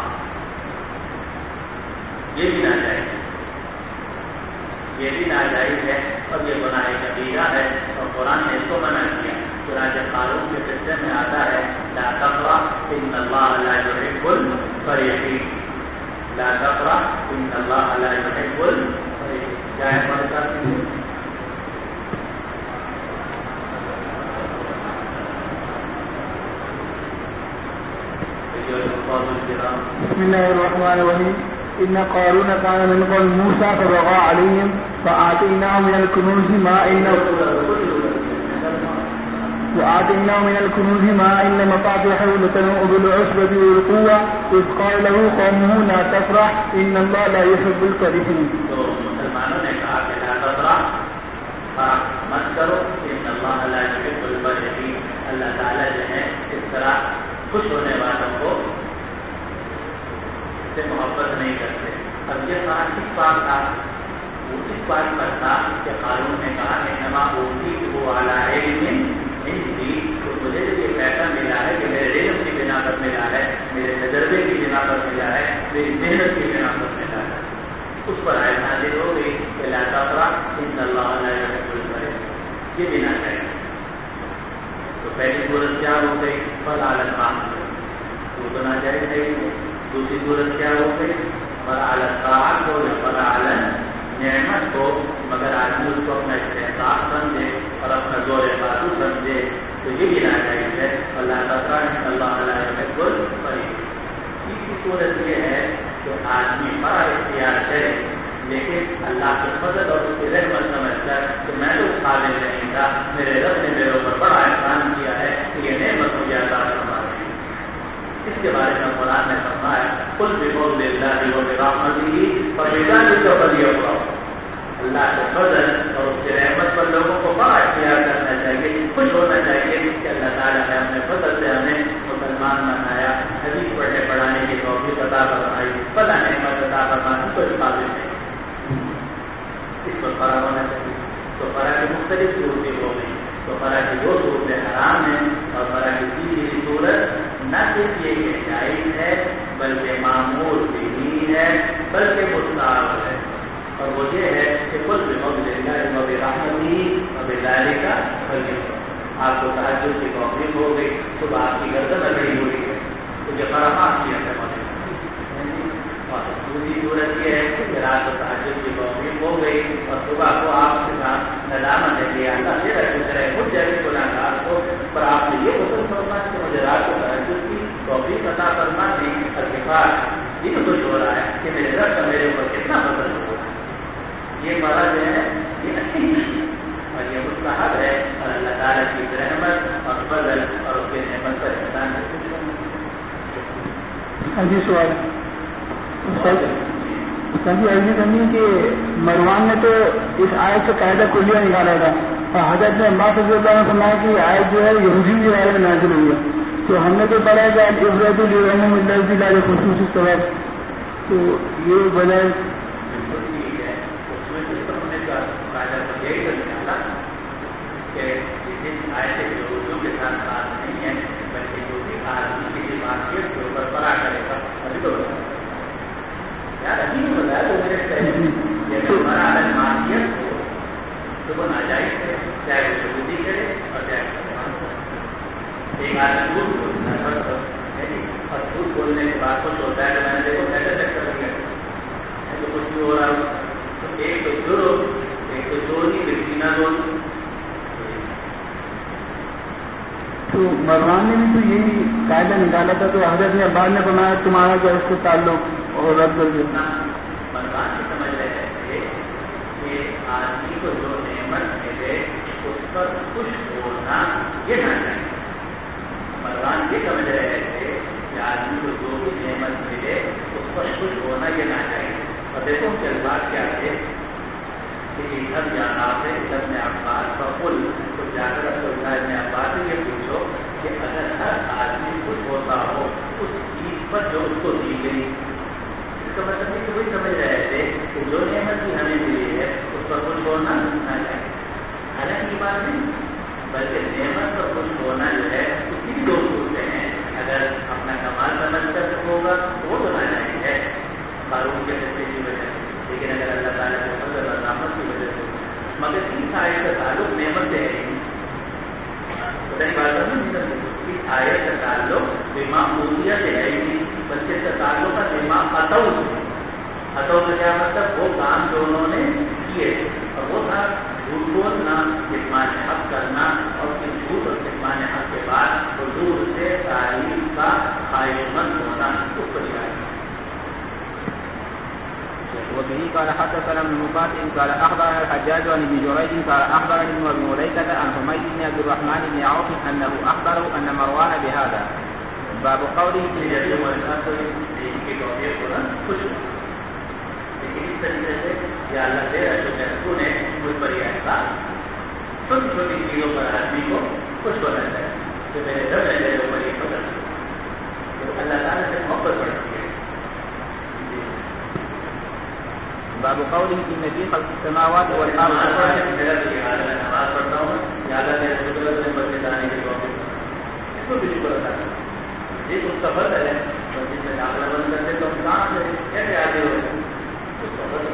یہ بھی ناجائز ہے، یہ بھی ناجائز ہے اور یہ گناہ کبیرہ ہے اور قرآن نے اس کو منع کیا. چنانچہ قانون کے سلسلے میں آتا ہے لا تقرأ ان اللہ لا يحب الفرحين لا تفرح إن الله لا يحب الفرحين. کیا ہے مطلب؟ بسم الله الرحمن الرحيم. إن قارون كان من قوم موسى فبغى عليهم فآتيناه من الكنوز ما إن مفاتحه لتنوء بالعصبة والقوة إذ قال له قومه لا تفرح إن الله لا يحب الفرحين. تو مسلمانوں نے کہا کہ لا تفرح، مت کرو، ان اللہ لا يحب الفرحين، اللہ تعالیٰ جو ہے اس طرح خوش ہونے والوں کو سے محبت نہیں کرتے. اب یہ بات کس بات تھا؟ وہ اس بات پر تھا کہ قارون نے کہا کہ انما اوتیتہ علی علم عندی، تو مجھے یہ پیسہ ملا ہے کہ میرے علم کی بنا پر ملا ہے، میرے تجربے کی بنا پر ملا ہے، میری محنت کی بنا پر ملا ہے. اس پر آیت نازل ہو گئی کہ لا تفرح ان اللہ لا يحب الفرحین، یہ بنا چاہیے. تو پہلی صورت کیا ہو گئی؟ فلا الطاعۃ، وہ بنا جائے گی. دوسری صورت کیا ہو گئی؟ فلا الطاعۃ ہو یا فلا نعمت ہو، مگر آدمی اس کو اپنا استحقاق سمجھے اور اپنا زور بازو سمجھے تو یہ بھی ناجائز ہے. اللہ تفرح ان اللہ لا يحب الفرحین. تیسری صورت یہ ہے کہ آدمی بڑا اختیار کرے لیکن اللہ کے فضل اور اس کی رحمت سمجھ کر کہ میں تو قابل نہیں تھا، میرے رب نے میرے اوپر بڑا احسان کیا ہے کہ یہ نعمت مجھے عطا فرما رہی ہے. اس کے بارے میں قرآن نے فرمایا قل بفضل اللہ وبرحمتہ فبذلک فلیفرحوا. اللہ کے فضل اور اس کی رحمت پر لوگوں کو بڑا اختیار کرنا چاہیے، خوش ہونا چاہیے کہ اللہ تعالیٰ نے اپنے فضل سے ہمیں مسلمان بنایا، حدیث پڑھنے پڑھانے کی توفیق عطا فرمائی، بڑا نعمت عطا فرمائی، کوئی قابل نہیں. اس پر فرق ہونا چاہیے. تو فرق کی مختلف صورتیں ہو گئی. تو فرق کی دو صورتیں حرام ہیں اور فرق کی تیسری صورت نہ صرف یہ جائز ہے بلکہ معمول بھی ہے بلکہ مستحب ہے. اور وہ یہ ہے کہ کل بفضل اللہ وبرحمتہ فبذلک فلیفرحوا. آپ کو تہجد کی توفیق ہو گئی، صبح آپ کی گردن اگڑی ہوئی ہے تو یہ فرامات کیا ہے. اور دوسری صورت یہ ہے کہ رات کو تہجد کی توفیق ہو گئی اور صبح کو آپ کے ساتھ ندامت ہے کہ اللہ میرا شکر ہے مجھ جیسے گناہگار کو، پر آپ نے یہ حکم فرما کہ مجھے رات کو تہجد کی توفیق عطا فرما دی اور کفار یہ خوش ہو رہا ہے کہ میرے رب کا میرے اوپر کتنا فضل ہو رہا ہے. یہ مرض ہے، یہ اچھی چیز اور یہ مستحب ہے اور اللہ تعالیٰ کی رحمت اور فضل اور اس کے نعمت پر احسان ہے. جی سوال سبھی عرضی کرنی کہ مروان نے تو اس آیت سے قاعدہ کلیہ نکالا تھا اور حضرت نے عباس رضی اللہ عنہ فرمایا کہ آیت جو ہے یہودی کے بارے میں نازل ہوئی ہے. تو ہم نے تو پڑھا کہ عبرت لعموم اللفظ لا لخصوص السبب، تو یہ وجہ کے ساتھ بات نہیں ہے بلکہ جو بھی آدمی کی معاشیت کے اوپر پڑا کرے گا ابھی تو یار ابھی نہیں بتایا تو میرے بڑا معاشیت ہو تو وہ ناجائز ہے، چاہے وہ شہودی کرے اور چاہے ایک آدمی جھوٹ بولنا اور جھوٹ بولنے کے بعد کچھ ہوتا ہے کہ میں نے دیکھو پہلے تک کر دیا تو کچھ بھی ہو رہا ہو تو ایک تو جرم ایک تو چوری بکینا دونوں. تو مروان نے بھی تو یہی قاعدہ نکالا تھا تو حضرت نے بعد میں فرمایا تمہارا جو اس سے تعلق اور رد کر دیا. مروان یہ سمجھ رہے تھے کہ آدمی کو جو نعمت ملے اس پر خوش ہونا یہ نہ چاہیے. مروان یہ سمجھ رہے تھے کہ آدمی کو جو بھی نعمت ملے اس پر خوش ہونا یہ نہ چاہیے. اور دیکھو ان کے الفاظ کیا تھے کہ ادھر جانا ہے ادھر میں عباس کا پل تو جا کر ابن عباس سے یہ پوچھو کہ اگر ہر آدمی خوش ہوتا ہو اس چیز پر جو اس کو دی گئی، اس کا مطلب یہ وہی سمجھ رہے تھے کہ جو نعمت بھی ہمیں ملی ہے اس پر خوش ہونا نہ چاہیے. حالانکہ یہ بات نہیں بلکہ نعمت پر خوش ہونا جو ہے اس کی دو صورتیں ہیں. اگر اپنا کمال سمجھ کر ہوگا تو وہ تو نہ چاہیے ہے قارون کے فیصلے کی وجہ سے، لیکن اگر اللہ تعالیٰ کے فضل اور رحمت کی وجہ سے مگر اس آیت کا تعلق نعمت سے ہے. اس آیت کا تعلق معمولیت سے ہے. بلکہ اس کا تعلق ہے دماغ اتو کا کیا مطلب وہ کام جو انہوں نے کیے اور وہ تھا جھوٹ بولنا، کتمان حق کرنا اور پھر جھوٹ اور کتمان حق کے بعد حضور سے تعلیم کا خواہش مند ہونا اس پر جائے. وبه قال حدثنا ابن مقاتل قال اخبرنا الحجاج عن ابن جريج قال اخبرني ابن ابي مليكه عن حميد بن عبد الرحمن بن عوف انه اخبره ان مروان بهذا. باب قوله لیکن اس طریقے سے یا اللہ دے رہا تو نے مجھ پر یہ احساس چھوٹی چھوٹی چیزوں پر آدمی کو خوش ہونا چاہیے کہ میرے گھر میں میرے اوپر یہ فضل ہے اللہ تعالیٰ سے محبت بڑھتی ہے. باب قوله ان في خلق السماوات والارض نماز پڑھتا ہوں یا اللہ میرے قدرت میں بچے جانے کے موقع اس کو بھی شکر ادا کرتا ہوں. یہ اس کا فضل ہے جس میں داخلہ بند کرتے تو ہم کہاں سے کیسے آگے ہو اس کا فضل.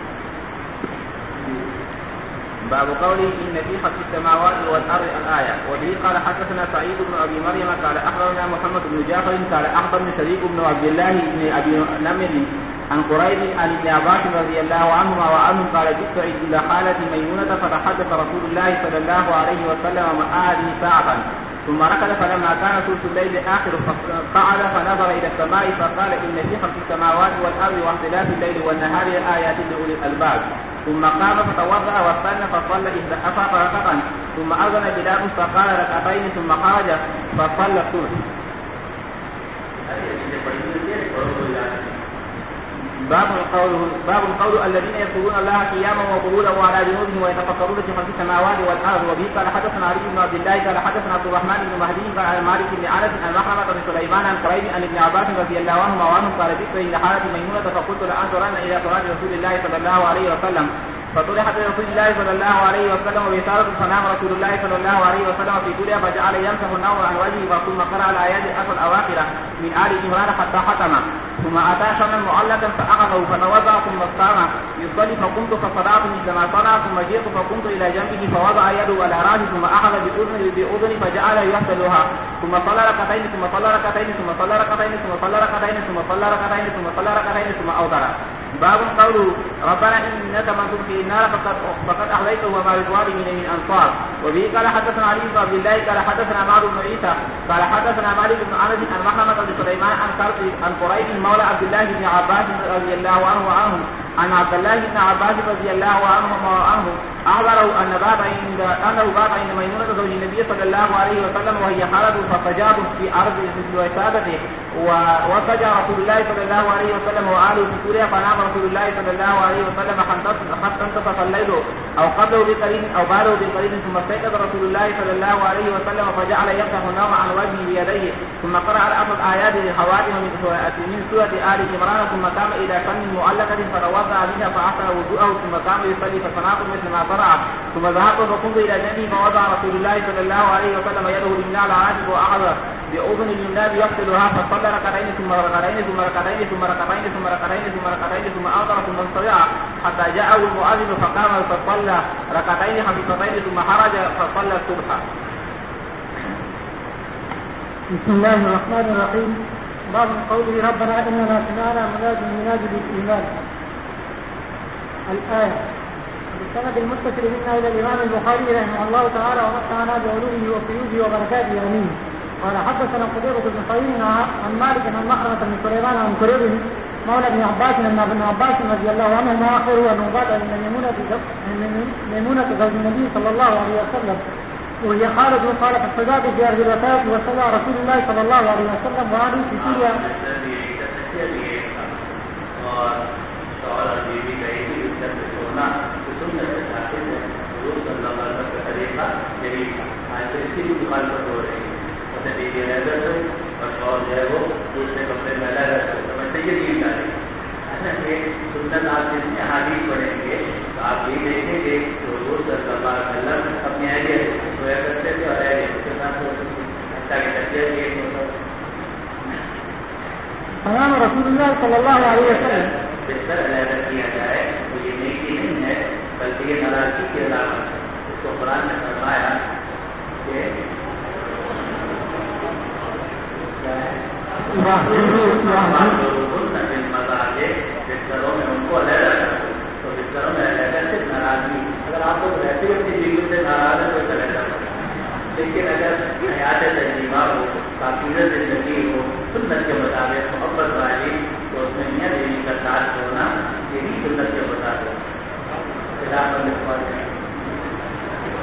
باب قوله ان في خلق السماوات والارض الايه. وبه قال حدثنا سعيد بن ابي مريم قال اخبرنا محمد بن جعفر قال اخبرني شريك بن عبد الله بن ابي نمر عن قريب عن ابن عباس رضي الله عنهما وعنهم قال جئت عند خالتي ميمونة فتحدث رسول الله صلى الله عليه وسلم معادي ساعة ثم ركض فلما كان ثلث الليل آخر قعد فنظر إلى السماء فقال إن في خلق السماوات والأرض واختلاف الليل والنهار آيات لأولي الألباب. ثم قام فتوضأ واستنى فصلى إذا أفاق ركعة ثم أذن بلال فقال ركعتين ثم خرج فصلى الصبح. باب القول الذين يذكرون الله قياما وقعودا وعلى جنوبهم ويتفكرون في خلق السماوات والارض. وبه قال حدثنا علي بن عبد الله قال حدثنا عبد الرحمن بن مهدي قال عن مالك بن انس عن مخرمة بن سليمان عن قريب عن ابن عباس رضي الله عنهما وعنهم قال جئت الى حالة ميمونة فقلت لانظرن الى صلاة رسول الله صلى الله عليه وسلم فطرحت رسول الله صلى الله عليه وسلم وبشارة فنام رسول الله صلى الله عليه وسلم في طولها فجعل يمسح النوم عن وجهه ثم قرأ الآيات العشر الأواخر من آل عمران حتى ختم ثم أتى شمعا معلقا فأخذه فتوضأ ثم قام يصلي فقمت فصلاه مثل ما صنع ثم جئت فقمت إلى جنبه فوضع يده على رأسه ثم أخذ بأذني فجعل يغسلها ثم صلى ركعتين ثم صلى ركعتين ثم صلى ركعتين ثم صلى ركعتين ثم صلى ركعتين ثم صلى ركعتين ثم أوتر. باب قوله ربنا إنك من تدخل النار فقد أحييته وما للظالمين من أنصار. وبه قال حدثنا علي بن عبد الله قال حدثنا معاذ بن عيسى قال حدثنا مالك بن انس عن مخرمة بن سليمان عن قريب مولى عبد الله بن عباس رضي الله عنه وعنهم عن عبد الله بن عباس رضي الله عنهما وعنه أخبره أنه بات عند ميمونة زوج النبي صلى الله عليه وسلم وهي حالة ففجاء في أرض مثل وسادته وفجأ رسول الله صلى الله عليه وسلم وآله في سوريا فنام رسول الله صلى الله عليه وسلم حتى انتصف الليل أو قبله بقليل أو بعده بقليل ثم استيقظ رسول الله صلى الله عليه وسلم فجعل يفتح النوم عن وجهه بيديه ثم قرأ الأربع آيات للخواتم من سورة آل عمران ثم قام إلى فم معلقة فتوضأ بها فأحسن وضوءه ثم قام يصلي فصنعت مثل ما صنع ثم ذهبت فقمت إلى جنبه فوضع رسول الله صلى الله عليه وسلم يده اليمنى على عاتقه وأخذ بأذن اليمنى يغسلها فصلى ركعتين ثم ركعتين ثم ركعتين ثم ركعتين ثم ركعتين ثم ركعتين ثم أوتر ثم انصرع حتى جاءه المؤذن فقام فصلى ركعتين خفيفتين ثم خرج فصلى الصبح. بسم الله الرحمن الرحيم. باب قوله ربنا إننا سمعنا منادي بالإيمان. الآية. بالسند المتصل منا إلى الإمام البخاري رحمه الله تعالى ومتعنا بعلومه وفيوزه وبركاته آمين. قال حدثنا قتيبة بن سعيد عن مالك عن مخرمة بن سليمان عن قريب مولى ابن عباس أن ابن عباس رضي الله عنهما آخره أنه بات عند ميمونة زوج النبي صلى الله عليه وسلم وهي خالد قالت الحجاب في أرض الوفاة وصلى رسول الله صلى الله عليه وسلم وعنه في سوريا. اور جو ہے وہ دوسرے کپڑے میں الگ سمجھتے یہ نہیں ڈالے سنت آپ جتنے حادث پڑھیں گے تو آپ یہ دیکھیں گے کہ حضور صلی اللہ علیہ وسلم اپنی اہلیت رویا کرتے تھے اور اہلیت کے ساتھ تاکہ تربیت یہ فرمان رسول اللہ صلی اللہ علیہ وسلم بہتر علیحدہ کیا جائے تو یہ نیکی نہیں ہے بلکہ یہ ناراضگی کی علامت ہے. اس کو قرآن نے فرمایا کہ واہ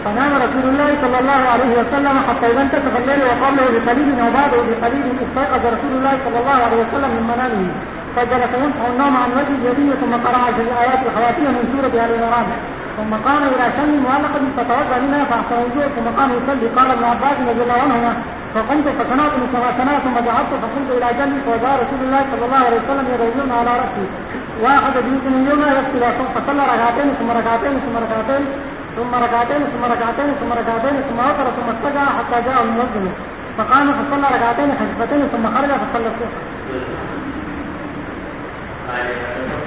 فنام رسول الله صلى الله عليه وسلم حتى إذا انتصف الليل وقبله بقليل وبعده بقليل استيقظ رسول الله صلى الله عليه وسلم من منامه فجلس يمسح النوم عن وجه يديه ثم قرأ في الآيات الخواتيم من سورة آل عمران ثم قام إلى شمس معلقة فتوضأ منها فأحسن وجوه ثم قام يصلي. قال ابن عباس رضي الله عنهما فقمت فصنعت كما صنعت ثم ذهبت فقمت إلى جنبي فوضع رسول الله صلى الله عليه وسلم يدين على رأسي وأخذ بيده اليمنى يغسل فصلى ركعتين ثم ركعتين ثم ركعتين ثم ركعتين ثم ركعتين ثم ركعتين ثم وتر ثم استجع حتى جاء المؤذن فقام فصلى ركعتين خفيفتين ثم خرج فصلى الصبح.